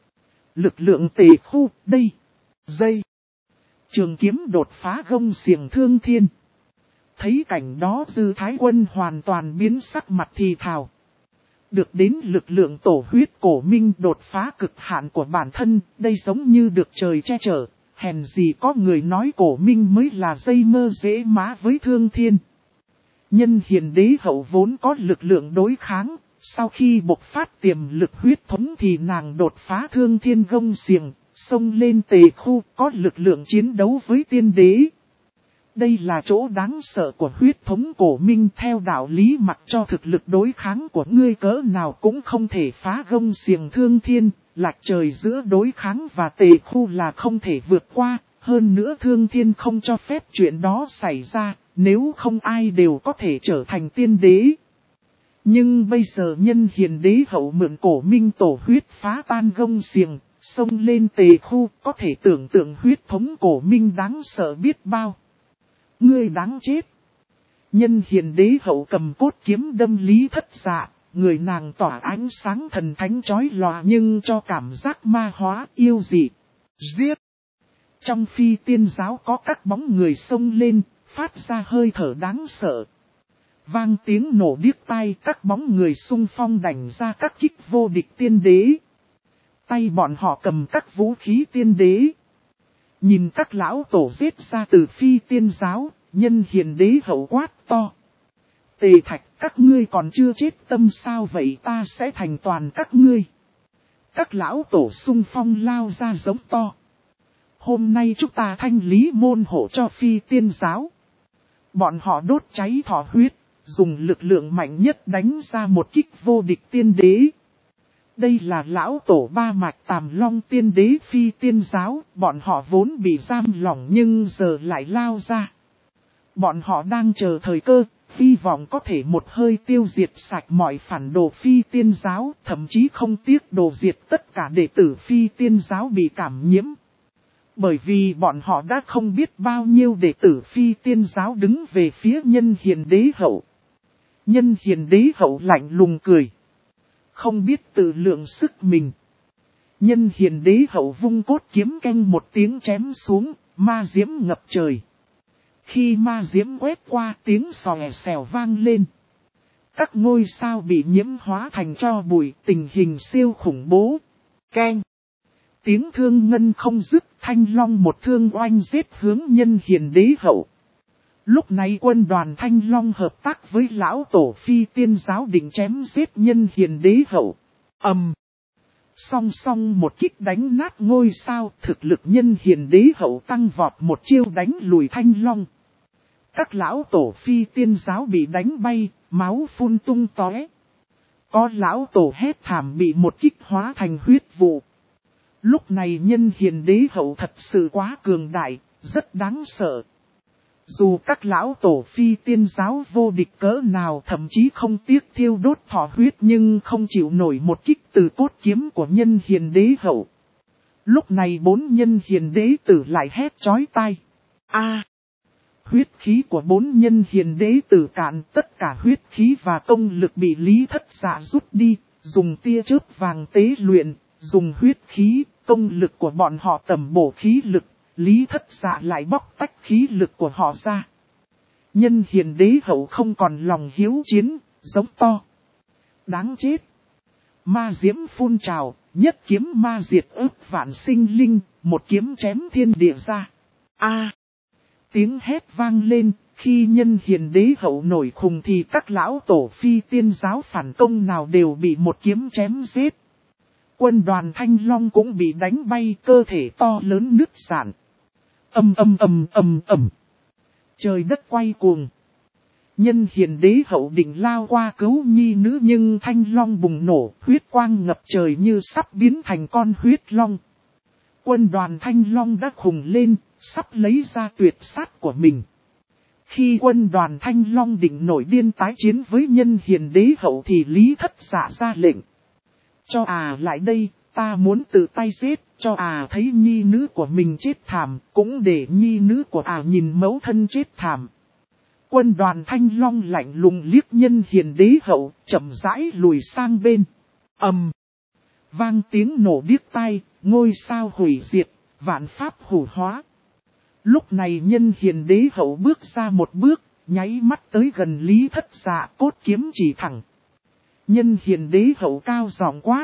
Lực lượng tề khu, đây, dây. Trường kiếm đột phá gông xiềng thương thiên. Thấy cảnh đó Dư Thái Quân hoàn toàn biến sắc mặt thì thào. Được đến lực lượng tổ huyết Cổ Minh đột phá cực hạn của bản thân, đây giống như được trời che chở, hèn gì có người nói Cổ Minh mới là dây mơ dễ má với thương thiên. Nhân Hiền Đế hậu vốn có lực lượng đối kháng, sau khi bộc phát tiềm lực huyết thống thì nàng đột phá thương thiên gông xiềng, xông lên tề khu có lực lượng chiến đấu với tiên đế. Đây là chỗ đáng sợ của huyết thống Cổ Minh, theo đạo lý mặc cho thực lực đối kháng của ngươi cỡ nào cũng không thể phá gông xiềng thương thiên, lạch trời giữa đối kháng và tề khu là không thể vượt qua, hơn nữa thương thiên không cho phép chuyện đó xảy ra, nếu không ai đều có thể trở thành tiên đế. Nhưng bây giờ Nhân Hiền Đế hậu mượn Cổ Minh tổ huyết phá tan gông xiềng, xông lên tề khu, có thể tưởng tượng huyết thống Cổ Minh đáng sợ biết bao. Ngươi đáng chết. Nhân Hiền Đế hậu cầm cốt kiếm đâm Lý Thất Dạ, người nàng tỏa ánh sáng thần thánh chói lòa nhưng cho cảm giác ma hóa yêu dị. Giết. Trong Phi Tiên giáo có các bóng người xông lên, phát ra hơi thở đáng sợ. Vang tiếng nổ điếc tai, các bóng người xung phong đánh ra các kích vô địch tiên đế. Tay bọn họ cầm các vũ khí tiên đế. Nhìn các lão tổ giết ra từ Phi Tiên giáo, Nhân Hiền Đế hậu quát to. Tề Thạch, các ngươi còn chưa chết tâm sao vậy, ta sẽ thành toàn các ngươi. Các lão tổ xung phong lao ra giống to. Hôm nay chúng ta thanh lý môn hộ cho Phi Tiên giáo. Bọn họ đốt cháy thỏ huyết, dùng lực lượng mạnh nhất đánh ra một kích vô địch tiên đế. Đây là lão tổ ba mạch Tàm Long tiên đế Phi Tiên giáo, bọn họ vốn bị giam lỏng nhưng giờ lại lao ra. Bọn họ đang chờ thời cơ, hy vọng có thể một hơi tiêu diệt sạch mọi phản đồ Phi Tiên giáo, thậm chí không tiếc đồ diệt tất cả đệ tử Phi Tiên giáo bị cảm nhiễm. Bởi vì bọn họ đã không biết bao nhiêu đệ tử Phi Tiên giáo đứng về phía Nhân Hiền Đế hậu. Nhân Hiền Đế hậu lạnh lùng cười. Không biết tự lượng sức mình. Nhân Hiền Đế hậu vung cốt kiếm canh một tiếng chém xuống, ma diễm ngập trời. Khi ma diễm quét qua tiếng xòe xèo vang lên. Các ngôi sao bị nhiễm hóa thành tro bụi, tình hình siêu khủng bố. Keng. Tiếng thương ngân không dứt, Thanh Long một thương oanh giết hướng Nhân Hiền Đế hậu. Lúc này quân đoàn Thanh Long hợp tác với lão tổ phi tiên giáo định chém giết nhân hiền đế hậu. Song song một kích đánh nát ngôi sao, thực lực nhân hiền đế hậu tăng vọt, một chiêu đánh lùi Thanh Long. Các lão tổ phi tiên giáo bị đánh bay, máu phun tung tóe. Có lão tổ hét thảm bị một kích hóa thành huyết vụ. Lúc này nhân hiền đế hậu thật sự quá cường đại, rất đáng sợ. Dù các lão tổ phi tiên giáo vô địch cỡ nào, thậm chí không tiếc thiêu đốt thọ huyết, nhưng không chịu nổi một kích từ cốt kiếm của nhân hiền đế hậu. Lúc này 4 nhân hiền đế tử lại hét chói tai. Huyết khí của 4 nhân hiền đế tử cạn, tất cả huyết khí và công lực bị Lý Thất Dạ rút đi, dùng tia chớp vàng tế luyện, dùng huyết khí, công lực của bọn họ tầm bổ khí lực. Lý Thất Dạ lại bóc tách khí lực của họ ra. Nhân hiền đế hậu không còn lòng hiếu chiến, giống to. Đáng chết. Ma diễm phun trào, nhất kiếm ma diệt ức vạn sinh linh, một kiếm chém thiên địa ra. Tiếng hét vang lên, khi nhân hiền đế hậu nổi khùng thì các lão tổ phi tiên giáo phản công nào đều bị một kiếm chém giết. Quân đoàn Thanh Long cũng bị đánh bay, cơ thể to lớn nứt rạn. Trời đất quay cuồng. Nhân hiền đế hậu định lao qua cứu nhi nữ, nhưng Thanh Long bùng nổ, huyết quang ngập trời như sắp biến thành con huyết long. Quân đoàn Thanh Long đã khùng lên, sắp lấy ra tuyệt sát của mình. Khi quân đoàn Thanh Long định nổi điên tái chiến với nhân hiền đế hậu thì Lý Thất Dạ ra lệnh. Cho lại đây, ta muốn tự tay giết, cho thấy nhi nữ của mình chết thảm, cũng để nhi nữ của nhìn mẫu thân chết thảm. Quân đoàn Thanh Long lạnh lùng liếc nhân hiền đế hậu, chậm rãi lùi sang bên. Vang tiếng nổ điếc tai, ngôi sao hủy diệt, vạn pháp hủ hóa. Lúc này nhân hiền đế hậu bước ra một bước, nháy mắt tới gần Lý Thất Dạ, cốt kiếm chỉ thẳng. Nhân hiền đế hậu cao giọng quát.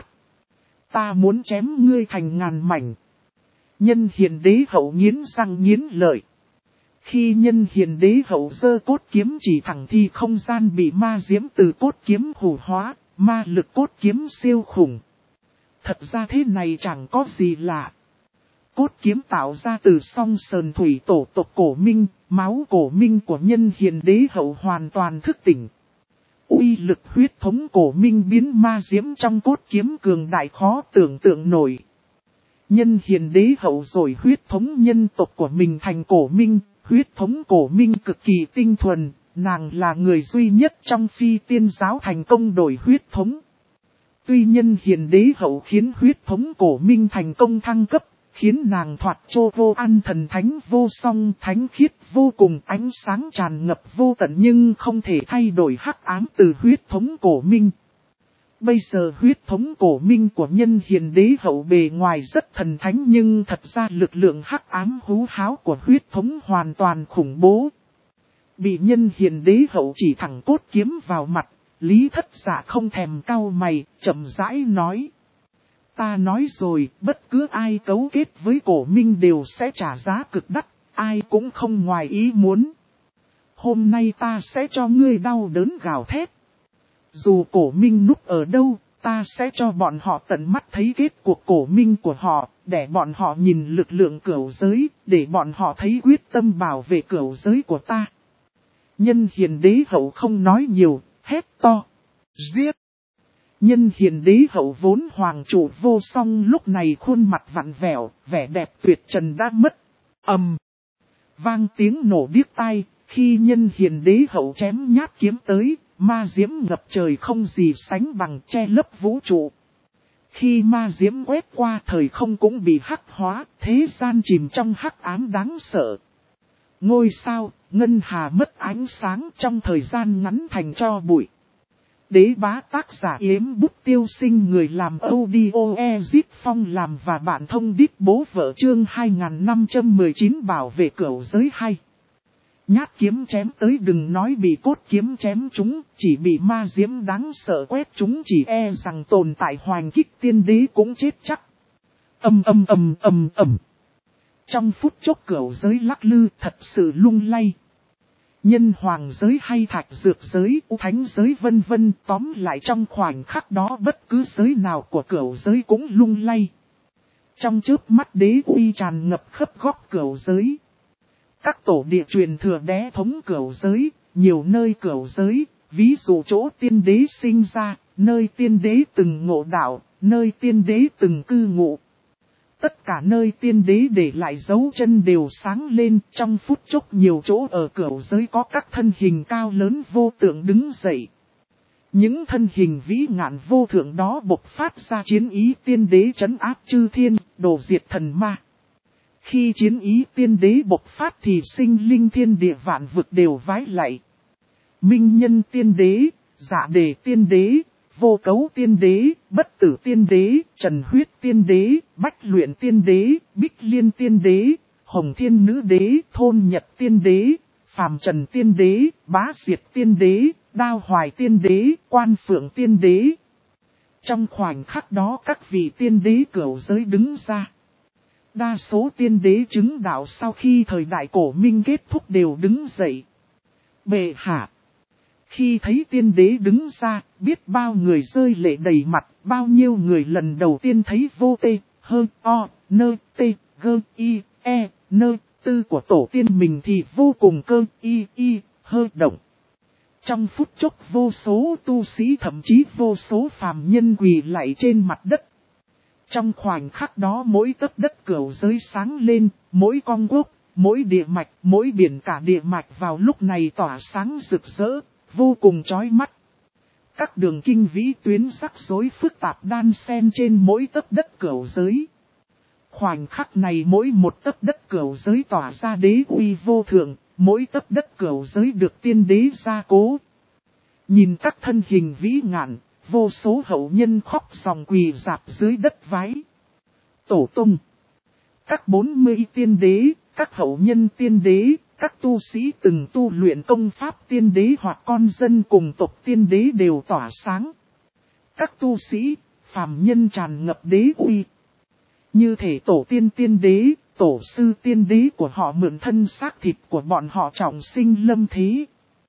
Ta muốn chém ngươi thành ngàn mảnh. Nhân hiền đế hậu nghiến răng nghiến lợi. Khi nhân hiền đế hậu giơ cốt kiếm chỉ thẳng thì không gian bị ma diễm từ cốt kiếm hủ hóa, ma lực cốt kiếm siêu khủng. Thật ra thế này chẳng có gì lạ. Cốt kiếm tạo ra từ song sờn thủy tổ tộc cổ minh, máu cổ minh của nhân hiền đế hậu hoàn toàn thức tỉnh. Uy lực huyết thống cổ minh biến ma diễm trong cốt kiếm cường đại khó tưởng tượng nổi. Nhân hiền đế hậu rồi huyết thống nhân tộc của mình thành cổ minh, huyết thống cổ minh cực kỳ tinh thuần, nàng là người duy nhất trong phi tiên giáo thành công đổi huyết thống. Tuy nhân hiền đế hậu khiến huyết thống cổ minh thành công thăng cấp, khiến nàng thoạt chô vô an thần thánh vô song, thánh khiết vô cùng, ánh sáng tràn ngập vô tận, nhưng không thể thay đổi hắc ám từ huyết thống cổ minh. Bây giờ huyết thống cổ minh của nhân hiền đế hậu bề ngoài rất thần thánh, nhưng thật ra lực lượng hắc ám hú háo của huyết thống hoàn toàn khủng bố. Bị nhân hiền đế hậu chỉ thẳng cốt kiếm vào mặt, Lý Thất Dạ không thèm cau mày, chậm rãi nói. Ta nói rồi, bất cứ ai cấu kết với cổ minh đều sẽ trả giá cực đắt, ai cũng không ngoài ý muốn. Hôm nay ta sẽ cho ngươi đau đớn gào thét. Dù cổ minh núp ở đâu, ta sẽ cho bọn họ tận mắt thấy kết cuộc cổ minh của họ, để bọn họ nhìn lực lượng cửu giới, để bọn họ thấy quyết tâm bảo vệ cửu giới của ta. Nhân hiền đế hậu không nói nhiều, hét to. Giết! Nhân hiền đế hậu vốn hoàng chủ vô song lúc này khuôn mặt vặn vẹo, vẻ đẹp tuyệt trần đã mất. Vang tiếng nổ điếc tai, khi nhân hiền đế hậu chém nhát kiếm tới, ma diễm ngập trời không gì sánh bằng, che lấp vũ trụ. Khi ma diễm quét qua, thời không cũng bị hắc hóa, thế gian chìm trong hắc ám đáng sợ. Ngôi sao, ngân hà mất ánh sáng, trong thời gian ngắn thành tro bụi. Đế bá tác giả Yếm Bút Tiêu Sinh, người làm audio Ezip Phong làm và bạn thông đít bố vợ, chương 2519 bảo vệ cửu giới 2. Nhát kiếm chém tới, đừng nói bị cốt kiếm chém chúng, chỉ bị ma diễm đáng sợ quét chúng chỉ e rằng tồn tại hoành kích tiên đế cũng chết chắc. Trong phút chốc cửu giới lắc lư, thật sự lung lay. nhân hoàng giới hay thạch dược giới, thánh giới vân vân, tóm lại trong khoảnh khắc đó bất cứ giới nào của cửu giới cũng lung lay. Trong chớp mắt đế uy tràn ngập khắp góc cửu giới. Các tổ địa truyền thừa đế thống cửu giới, nhiều nơi cửu giới, ví dụ chỗ tiên đế sinh ra, nơi tiên đế từng ngộ đạo, nơi tiên đế từng cư ngụ. Tất cả nơi tiên đế để lại dấu chân đều sáng lên, trong phút chốc nhiều chỗ ở cửu giới có các thân hình cao lớn vô tượng đứng dậy. Những thân hình vĩ ngạn vô thượng đó bộc phát ra chiến ý tiên đế trấn áp chư thiên, đổ diệt thần ma. Khi chiến ý tiên đế bộc phát thì sinh linh thiên địa vạn vực đều vái lạy. Minh nhân tiên đế, dạ đề tiên đế, vô cấu tiên đế, bất tử tiên đế, trần huyết tiên đế, bách luyện tiên đế, bích liên tiên đế, hồng thiên nữ đế, thôn nhật tiên đế, phàm trần tiên đế, bá diệt tiên đế, đao hoài tiên đế, quan phượng tiên đế. Trong khoảnh khắc đó các vị tiên đế cửu giới đứng ra. Đa số tiên đế chứng đạo sau khi thời đại cổ minh kết thúc đều đứng dậy. Bệ hạ. Khi thấy tiên đế đứng ra, biết bao người rơi lệ đầy mặt, bao nhiêu người lần đầu tiên thấy vô tê, hơn, o, nơ, tê, gơ, y, e, nơ, tư của tổ tiên mình thì vô cùng cơ, y, hơi động. Trong phút chốc vô số tu sĩ thậm chí vô số phàm nhân quỳ lạy trên mặt đất. Trong khoảnh khắc đó mỗi tấc đất cửu giới sáng lên, mỗi con quốc, mỗi địa mạch, mỗi biển cả địa mạch vào lúc này tỏa sáng rực rỡ, vô cùng chói mắt. Các đường kinh vĩ tuyến sắc rối phức tạp đan xen trên mỗi tấc đất cửu giới. Khoảnh khắc này mỗi một tấc đất cửu giới tỏa ra đế uy vô thượng, mỗi tấc đất cửu giới được tiên đế gia cố. Nhìn các thân hình vĩ ngạn, vô số hậu nhân khóc ròng quỳ rạp dưới đất vái. Tổ tung. Các 40 tiên đế, các hậu nhân tiên đế, các tu sĩ từng tu luyện công pháp tiên đế hoặc con dân cùng tộc tiên đế đều tỏa sáng. Các tu sĩ, phàm nhân tràn ngập đế uy. Như thể tổ tiên tiên đế, tổ sư tiên đế của họ mượn thân xác thịt của bọn họ trọng sinh lâm thế.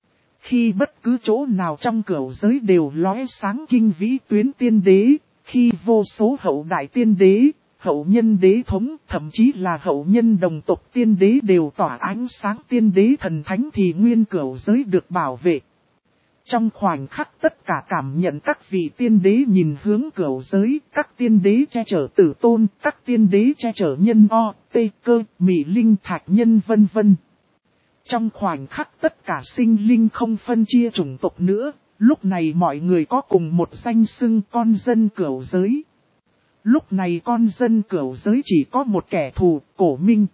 Khi bất cứ chỗ nào trong cửu giới đều lóe sáng kinh vĩ tuyến tiên đế, khi vô số hậu đại tiên đế, hậu nhân đế thống, thậm chí là hậu nhân đồng tộc tiên đế đều tỏa ánh sáng tiên đế thần thánh thì nguyên cửu giới được bảo vệ. Trong khoảnh khắc tất cả cảm nhận các vị tiên đế nhìn hướng cửu giới, các tiên đế che chở tử tôn, các tiên đế che chở nhân o, tê cơ, mị linh thạch nhân vân vân. Trong khoảnh khắc tất cả sinh linh không phân chia chủng tộc nữa, lúc này mọi người có cùng một danh xưng con dân cửu giới. Lúc này con dân cửu giới chỉ có một kẻ thù, cổ minh.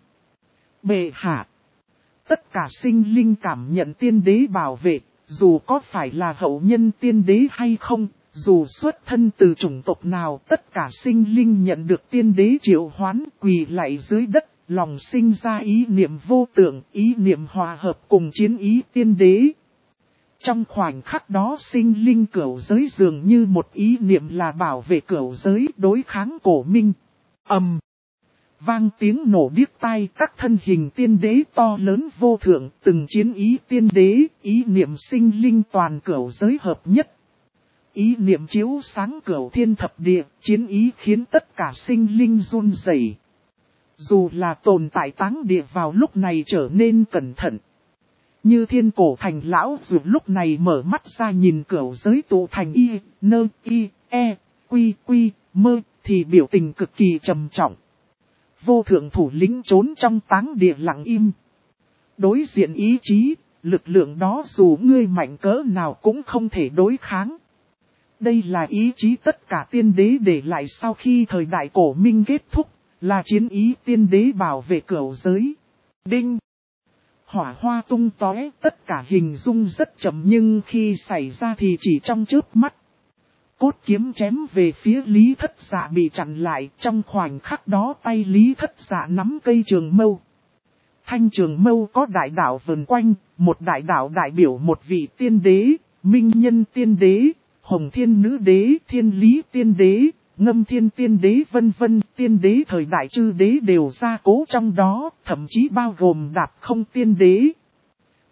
Bệ hạ. Tất cả sinh linh cảm nhận tiên đế bảo vệ, dù có phải là hậu nhân tiên đế hay không, dù xuất thân từ chủng tộc nào, tất cả sinh linh nhận được tiên đế triệu hoán quỳ lạy dưới đất. Lòng sinh ra ý niệm vô tượng, ý niệm hòa hợp cùng chiến ý tiên đế. Trong khoảnh khắc đó sinh linh cửu giới dường như một ý niệm là bảo vệ cửu giới đối kháng cổ minh. Vang tiếng nổ điếc tai, các thân hình tiên đế to lớn vô thượng, từng chiến ý tiên đế, ý niệm sinh linh toàn cửu giới hợp nhất. Ý niệm chiếu sáng cửu thiên thập địa, chiến ý khiến tất cả sinh linh run rẩy. Dù là tồn tại táng địa vào lúc này trở nên cẩn thận. Như thiên cổ thành lão dù lúc này mở mắt ra nhìn cửu giới tụ thành y, nơ, y, e, quy, mơ, thì biểu tình cực kỳ trầm trọng. Vô thượng thủ lĩnh trốn trong táng địa lặng im. Đối diện ý chí, lực lượng đó dù ngươi mạnh cỡ nào cũng không thể đối kháng. Đây là ý chí tất cả tiên đế để lại sau khi thời đại cổ minh kết thúc. Là chiến ý tiên đế bảo vệ cửu giới. Đinh. Hỏa hoa tung tóe, tất cả hình dung rất chậm nhưng khi xảy ra thì chỉ trong chớp mắt. Cốt kiếm chém về phía Lý Thất Dạ bị chặn lại, trong khoảnh khắc đó tay Lý Thất Dạ nắm cây trường mâu. Thanh trường mâu có đại đạo vần quanh, một đại đạo đại biểu một vị tiên đế, minh nhân tiên đế, hồng thiên nữ đế, thiên lý tiên đế. Ngâm thiên tiên đế vân vân, tiên đế thời đại chư đế đều gia cố trong đó, thậm chí bao gồm đạp không tiên đế.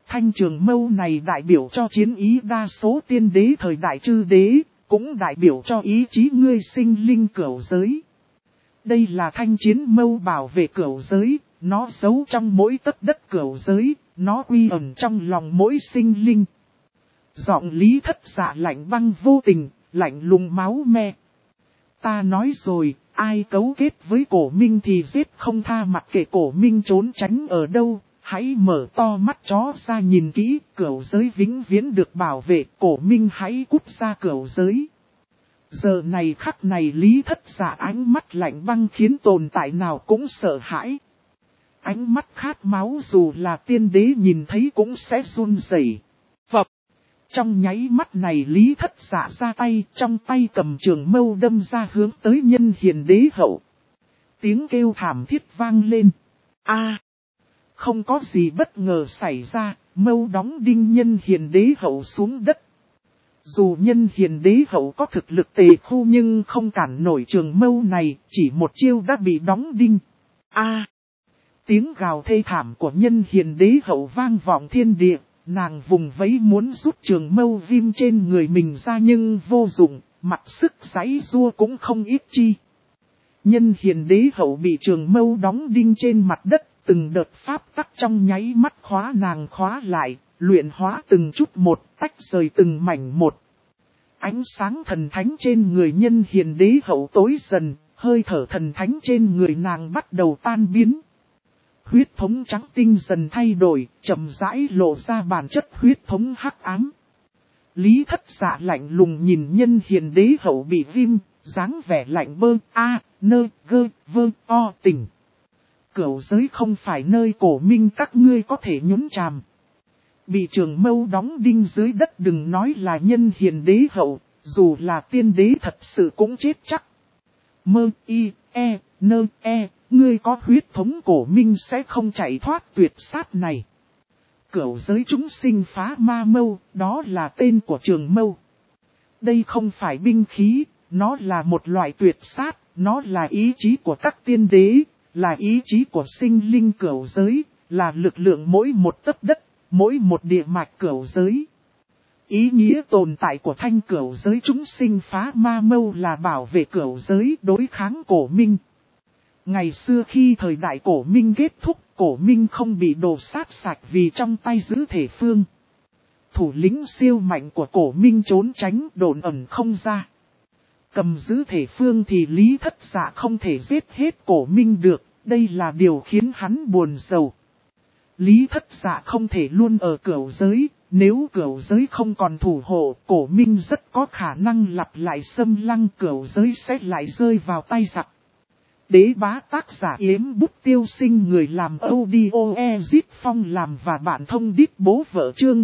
Thanh trường mâu này đại biểu cho chiến ý đa số tiên đế thời đại chư đế, cũng đại biểu cho ý chí ngươi sinh linh cửu giới. Đây là thanh chiến mâu bảo vệ cửu giới, nó giấu trong mỗi tấc đất cửu giới, nó quy ẩn trong lòng mỗi sinh linh. Giọng Lý Thất Dạ lạnh băng vô tình, lạnh lùng máu me. Ta nói rồi, ai cấu kết với Cổ Minh thì giết không tha, mặc kệ Cổ Minh trốn tránh ở đâu, hãy mở to mắt chó ra nhìn kỹ, cửu giới vĩnh viễn được bảo vệ, Cổ Minh hãy cút ra cửu giới. Giờ này khắc này Lý Thất Dạ ánh mắt lạnh băng khiến tồn tại nào cũng sợ hãi. Ánh mắt khát máu dù là tiên đế nhìn thấy cũng sẽ run rẩy. Phập. Trong nháy mắt này Lý Thất Dạ ra tay, trong tay cầm trường mâu đâm ra hướng tới Nhân Hiền đế hậu. Tiếng kêu thảm thiết vang lên. Không có gì bất ngờ xảy ra, mâu đóng đinh Nhân Hiền đế hậu xuống đất. Dù Nhân Hiền đế hậu có thực lực tề khu nhưng không cản nổi trường mâu này, chỉ một chiêu đã bị đóng đinh. Tiếng gào thê thảm của Nhân Hiền đế hậu vang vọng thiên địa, nàng vùng vẫy muốn rút trường mâu viêm trên người mình ra nhưng vô dụng, mặc sức giãy giụa cũng không ít chi. Nhân Hiền đế hậu bị trường mâu đóng đinh trên mặt đất, từng đợt pháp tắc trong nháy mắt khóa nàng khóa lại, luyện hóa từng chút một, tách rời từng mảnh một. Ánh sáng thần thánh trên người Nhân Hiền đế hậu tối dần, hơi thở thần thánh trên người nàng bắt đầu tan biến. Huyết thống trắng tinh dần thay đổi, chậm rãi lộ ra bản chất huyết thống hắc ám. Lý Thất Dạ lạnh lùng nhìn Nhân Hiền đế hậu bị viêm, dáng vẻ lạnh bơ, tình. Cửu giới không phải nơi Cổ Minh các ngươi có thể nhúng chàm. Bị trường mâu đóng đinh dưới đất đừng nói là Nhân Hiền đế hậu, dù là tiên đế thật sự cũng chết chắc. Ngươi có huyết thống Cổ Minh sẽ không chạy thoát tuyệt sát này. Cửu giới chúng sinh phá ma mâu, đó là tên của trường mâu. Đây không phải binh khí, nó là một loại tuyệt sát, nó là ý chí của các tiên đế, là ý chí của sinh linh cửu giới, là lực lượng mỗi một tấc đất, mỗi một địa mạch cửu giới. Ý nghĩa tồn tại của thanh cửu giới chúng sinh phá ma mâu là bảo vệ cửu giới đối kháng Cổ Minh. Ngày xưa khi thời đại Cổ Minh kết thúc, Cổ Minh không bị đồ sát sạch vì trong tay giữ thể phương. Thủ lĩnh siêu mạnh của Cổ Minh trốn tránh đồn ẩn không ra. Cầm giữ thể phương thì Lý Thất Dạ không thể giết hết Cổ Minh được, đây là điều khiến hắn buồn rầu. Lý Thất Dạ không thể luôn ở cửu giới, nếu cửu giới không còn thủ hộ, Cổ Minh rất có khả năng lặp lại xâm lăng cửu giới sẽ lại rơi vào tay giặc. Đế bá tác giả Yếm Bút Tiêu Sinh, người làm audio Ezit Phong làm và bạn thông đít bố vợ chương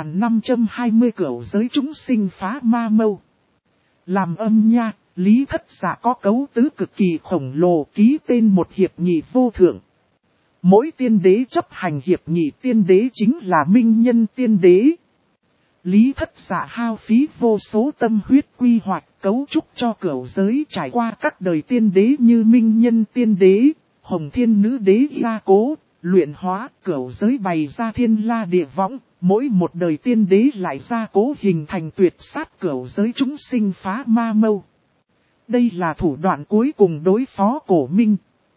2520 cửu giới chúng sinh phá ma mâu. Làm âm nha, Lý Thất Dạ có cấu tứ cực kỳ khổng lồ ký tên một hiệp nghị vô thượng. Mỗi tiên đế chấp hành hiệp nghị tiên đế chính là minh nhân tiên đế. Lý Thất Dạ hao phí vô số tâm huyết quy hoạch cấu trúc cho cửu giới trải qua các đời tiên đế như minh nhân tiên đế, hồng thiên nữ đế gia cố, luyện hóa cửu giới bày ra thiên la địa võng, mỗi một đời tiên đế lại gia cố hình thành tuyệt sát cửu giới chúng sinh phá ma mâu. Đây là thủ đoạn cuối cùng đối phó Cổ Minh.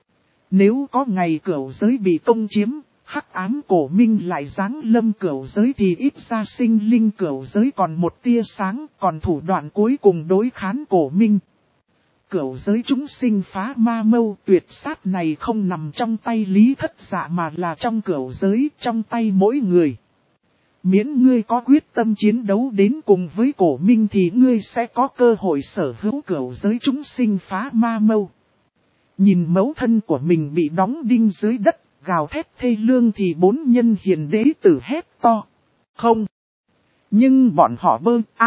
Nếu có ngày cửu giới bị công chiếm, hắc ám Cổ Minh lại giáng lâm cửu giới thì ít ra sinh linh cửu giới còn một tia sáng, còn thủ đoạn cuối cùng đối kháng Cổ Minh. Cửu giới chúng sinh phá ma mâu tuyệt sát này không nằm trong tay Lý Thất Dạ mà là trong cửu giới, trong tay mỗi người. Miễn ngươi có quyết tâm chiến đấu đến cùng với Cổ Minh thì ngươi sẽ có cơ hội sở hữu cửu giới chúng sinh phá ma mâu. Nhìn mẫu thân của mình bị đóng đinh dưới đất, gào thét thê lương thì bốn Nhân Hiền đế tử hét to. Không. Nhưng bọn họ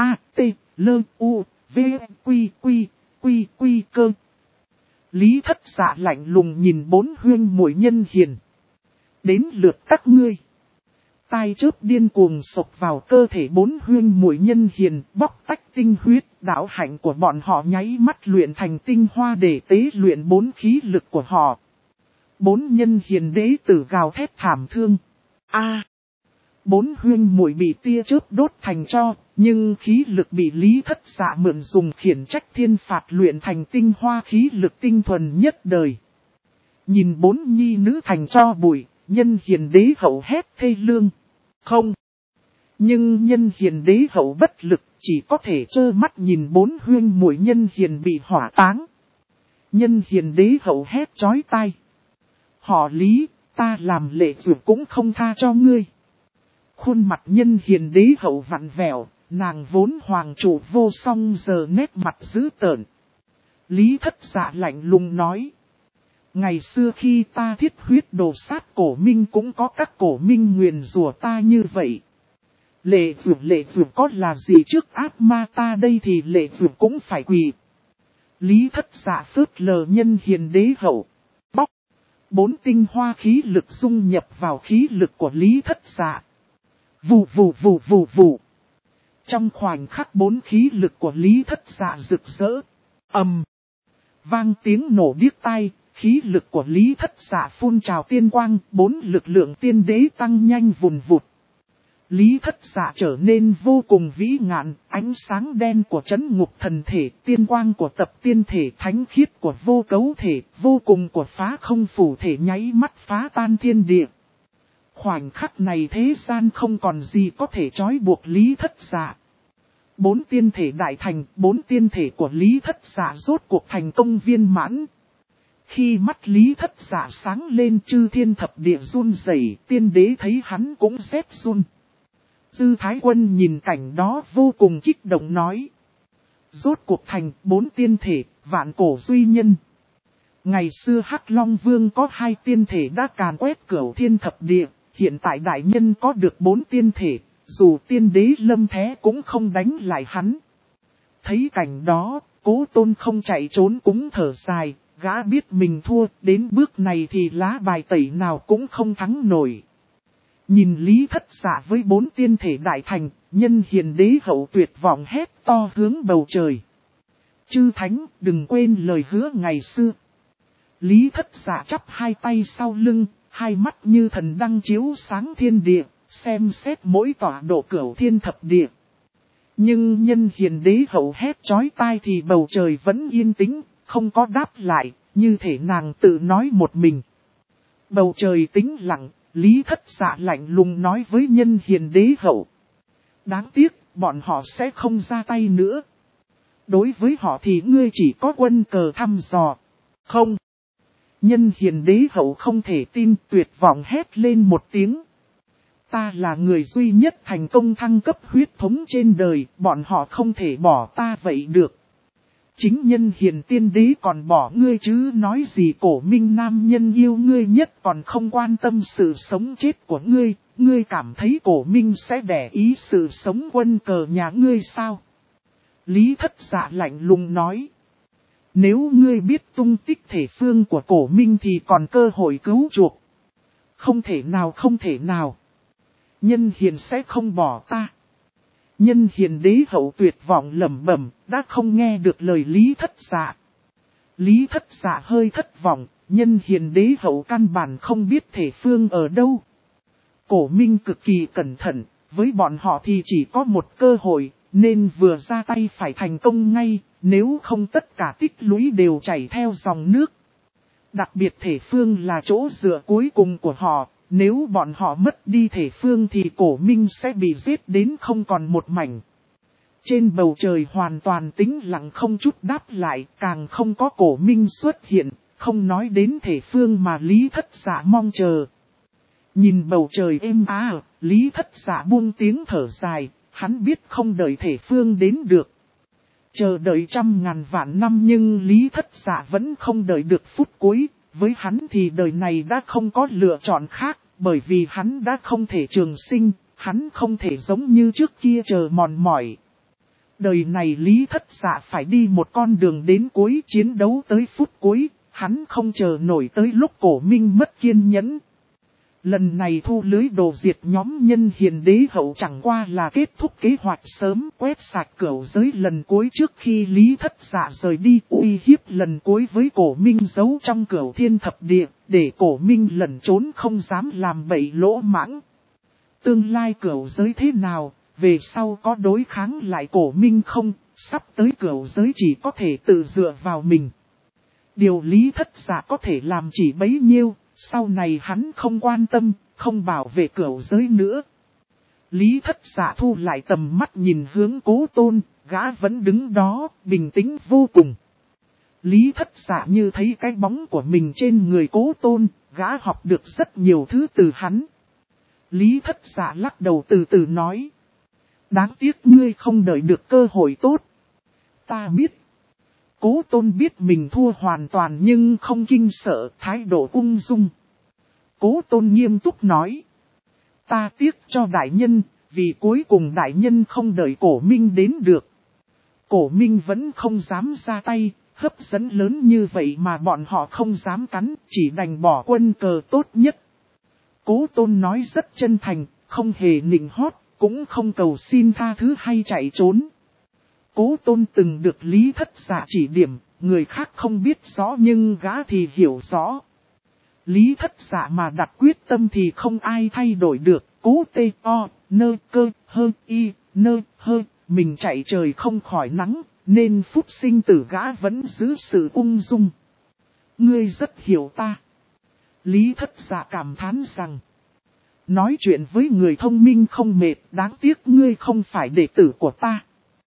quy cơ. Lý Thất Dạ lạnh lùng nhìn bốn huyên muội Nhân Hiền. Đến lượt các ngươi. Tai chớp điên cuồng sộc vào cơ thể bốn huyên muội Nhân Hiền, bóc tách tinh huyết, đạo hạnh của bọn họ nháy mắt luyện thành tinh hoa để tế luyện bốn khí lực của họ. Bốn Nhân Hiền đế tử gào thét thảm thương. 4 huynh muội bị tia chớp đốt thành tro, nhưng khí lực bị Lý Thất Dạ mượn dùng khiển trách thiên phạt luyện thành tinh hoa khí lực tinh thuần nhất đời. Nhìn 4 nhi nữ thành tro bụi, Nhân Hiền đế hậu hét thê lương. Không. Nhưng Nhân Hiền đế hậu bất lực, chỉ có thể trơ mắt nhìn 4 huynh muội Nhân Hiền bị hỏa táng. Nhân Hiền đế hậu hét chói tai. Họ Lý, ta làm lệ dược cũng không tha cho ngươi. Khuôn mặt Nhân Hiền đế hậu vặn vẹo, nàng vốn hoàng chủ vô song giờ nét mặt dữ tợn. Lý Thất Dạ lạnh lùng nói. Ngày xưa khi ta thiết huyết đồ sát cổ minh cũng có các cổ minh nguyền rủa ta như vậy. Lệ dược có là gì trước ác ma ta đây thì lệ dược cũng phải quỳ. Lý Thất Dạ phớt lờ Nhân Hiền đế hậu. Bóc. 4 tinh hoa khí lực dung nhập vào khí lực của Lý Thất Dạ. Vù vù vù vù vù. Trong khoảnh khắc 4 khí lực của Lý Thất Dạ rực rỡ. Vang tiếng nổ điếc tai, khí lực của Lý Thất Dạ phun trào tiên quang, 4 lực lượng tiên đế tăng nhanh vùn vụt. Lý Thất Dạ trở nên vô cùng vĩ ngạn, ánh sáng đen của trấn ngục thần thể, tiên quang của tập tiên thể, thánh khiết của vô cấu thể, vô cùng của phá không phủ thể nháy mắt phá tan thiên địa. Khoảnh khắc này thế gian không còn gì có thể trói buộc Lý Thất Dạ. 4 tiên thể đại thành, 4 tiên thể của Lý Thất Dạ rốt cuộc thành công viên mãn. Khi mắt Lý Thất Dạ sáng lên chư thiên thập địa run rẩy, tiên đế thấy hắn cũng rét run. Dư Thái Quân nhìn cảnh đó vô cùng kích động nói. Rốt cuộc thành 4 tiên thể, vạn cổ duy nhân. Ngày xưa Hắc Long Vương có 2 tiên thể đã càn quét cửu thiên thập địa, hiện tại đại nhân có được 4 tiên thể, dù tiên đế lâm thế cũng không đánh lại hắn. Thấy cảnh đó, Cố Tôn không chạy trốn cũng thở dài, gã biết mình thua, đến bước này thì lá bài tẩy nào cũng không thắng nổi. Nhìn Lý Thất Dạ với 4 tiên thể đại thành, Nhân Hiền đế hậu tuyệt vọng hét to hướng bầu trời. Chư Thánh, đừng quên lời hứa ngày xưa. Lý Thất Dạ chắp 2 tay sau lưng, 2 mắt như thần đăng chiếu sáng thiên địa, xem xét mỗi tọa độ cửu thiên thập địa. Nhưng Nhân Hiền đế hậu hét chói tai thì bầu trời vẫn yên tĩnh, không có đáp lại, như thể nàng tự nói một mình. Bầu trời tĩnh lặng, Lý Thất Dạ lạnh lùng nói với Nhân Hiền đế hậu. Đáng tiếc, bọn họ sẽ không ra tay nữa. Đối với họ thì ngươi chỉ có quân cờ thăm dò. Không. Nhân Hiền đế hậu không thể tin, tuyệt vọng hét lên một tiếng. Ta là người duy nhất thành công thăng cấp huyết thống trên đời, bọn họ không thể bỏ ta vậy được. Chính Nhân Hiền tiên đế còn bỏ ngươi chứ nói gì cổ minh nam nhân yêu ngươi nhất còn không quan tâm sự sống chết của ngươi, ngươi cảm thấy cổ minh sẽ để ý sự sống quân cờ nhà ngươi sao? Lý Thất Dạ lạnh lùng nói. Nếu ngươi biết tung tích thể phương của cổ minh thì còn cơ hội cứu chuộc. Không thể nào không thể nào. Nhân Hiền sẽ không bỏ ta. Nhân Hiền đế hậu tuyệt vọng lẩm bẩm, đã không nghe được lời Lý Thất Dạ. Lý Thất Dạ hơi thất vọng, Nhân Hiền đế hậu căn bản không biết thể phương ở đâu. Cổ minh cực kỳ cẩn thận, với bọn họ thì chỉ có một cơ hội, nên vừa ra tay phải thành công ngay, nếu không tất cả tích lũy đều chảy theo dòng nước. Đặc biệt thể phương là chỗ dựa cuối cùng của họ. Nếu bọn họ mất đi thể phương thì cổ minh sẽ bị giết đến không còn một mảnh. Trên bầu trời hoàn toàn tĩnh lặng không chút đáp lại, càng không có cổ minh xuất hiện, không nói đến thể phương mà Lý Thất Dạ mong chờ. Nhìn bầu trời êm Lý Thất Dạ buông tiếng thở dài, hắn biết không đợi thể phương đến được. Chờ đợi 100.000 vạn năm nhưng Lý Thất Dạ vẫn không đợi được phút cuối. Với hắn thì đời này đã không có lựa chọn khác, bởi vì hắn đã không thể trường sinh, hắn không thể giống như trước kia chờ mòn mỏi. Đời này Lý Thất Dạ phải đi một con đường đến cuối chiến đấu tới phút cuối, hắn không chờ nổi tới lúc cổ minh mất kiên nhẫn. Lần này thu lưới đồ diệt nhóm Nhân Hiền đế hậu chẳng qua là kết thúc kế hoạch sớm quét sạch cửu giới lần cuối trước khi Lý Thất Dạ rời đi uy hiếp lần cuối với cổ minh giấu trong cửu thiên thập địa, để cổ minh lẩn trốn không dám làm bậy lỗ mãng. Tương lai cửu giới thế nào, về sau có đối kháng lại cổ minh không, sắp tới cửu giới chỉ có thể tự dựa vào mình. Điều Lý Thất Dạ có thể làm chỉ bấy nhiêu, sau này hắn không quan tâm, không bảo vệ cửu giới nữa. Lý Thất Dạ thu lại tầm mắt nhìn hướng Cố Tôn, gã vẫn đứng đó, bình tĩnh vô cùng. Lý Thất Dạ như thấy cái bóng của mình trên người Cố Tôn, gã học được rất nhiều thứ từ hắn. Lý Thất Dạ lắc đầu từ từ nói. Đáng tiếc ngươi không đợi được cơ hội tốt. Ta biết. Cố Tôn biết mình thua hoàn toàn nhưng không kinh sợ, thái độ ung dung. Cố Tôn nghiêm túc nói. Ta tiếc cho đại nhân, vì cuối cùng đại nhân không đợi cổ minh đến được. Cổ minh vẫn không dám ra tay, hấp dẫn lớn như vậy mà bọn họ không dám cắn, chỉ đành bỏ quân cờ tốt nhất. Cố Tôn nói rất chân thành, không hề nịnh hót, cũng không cầu xin tha thứ hay chạy trốn. Cố Tôn từng được Lý Thất Dạ chỉ điểm, người khác không biết rõ nhưng gã thì hiểu rõ. Lý Thất Dạ mà đặt quyết tâm thì không ai thay đổi được, cố tê o, nơ cơ, hơ y, nơ hơ, mình chạy trời không khỏi nắng, nên phút sinh tử gã vẫn giữ sự ung dung. Ngươi rất hiểu ta. Lý Thất Dạ cảm thán rằng, nói chuyện với người thông minh không mệt, đáng tiếc ngươi không phải đệ tử của ta.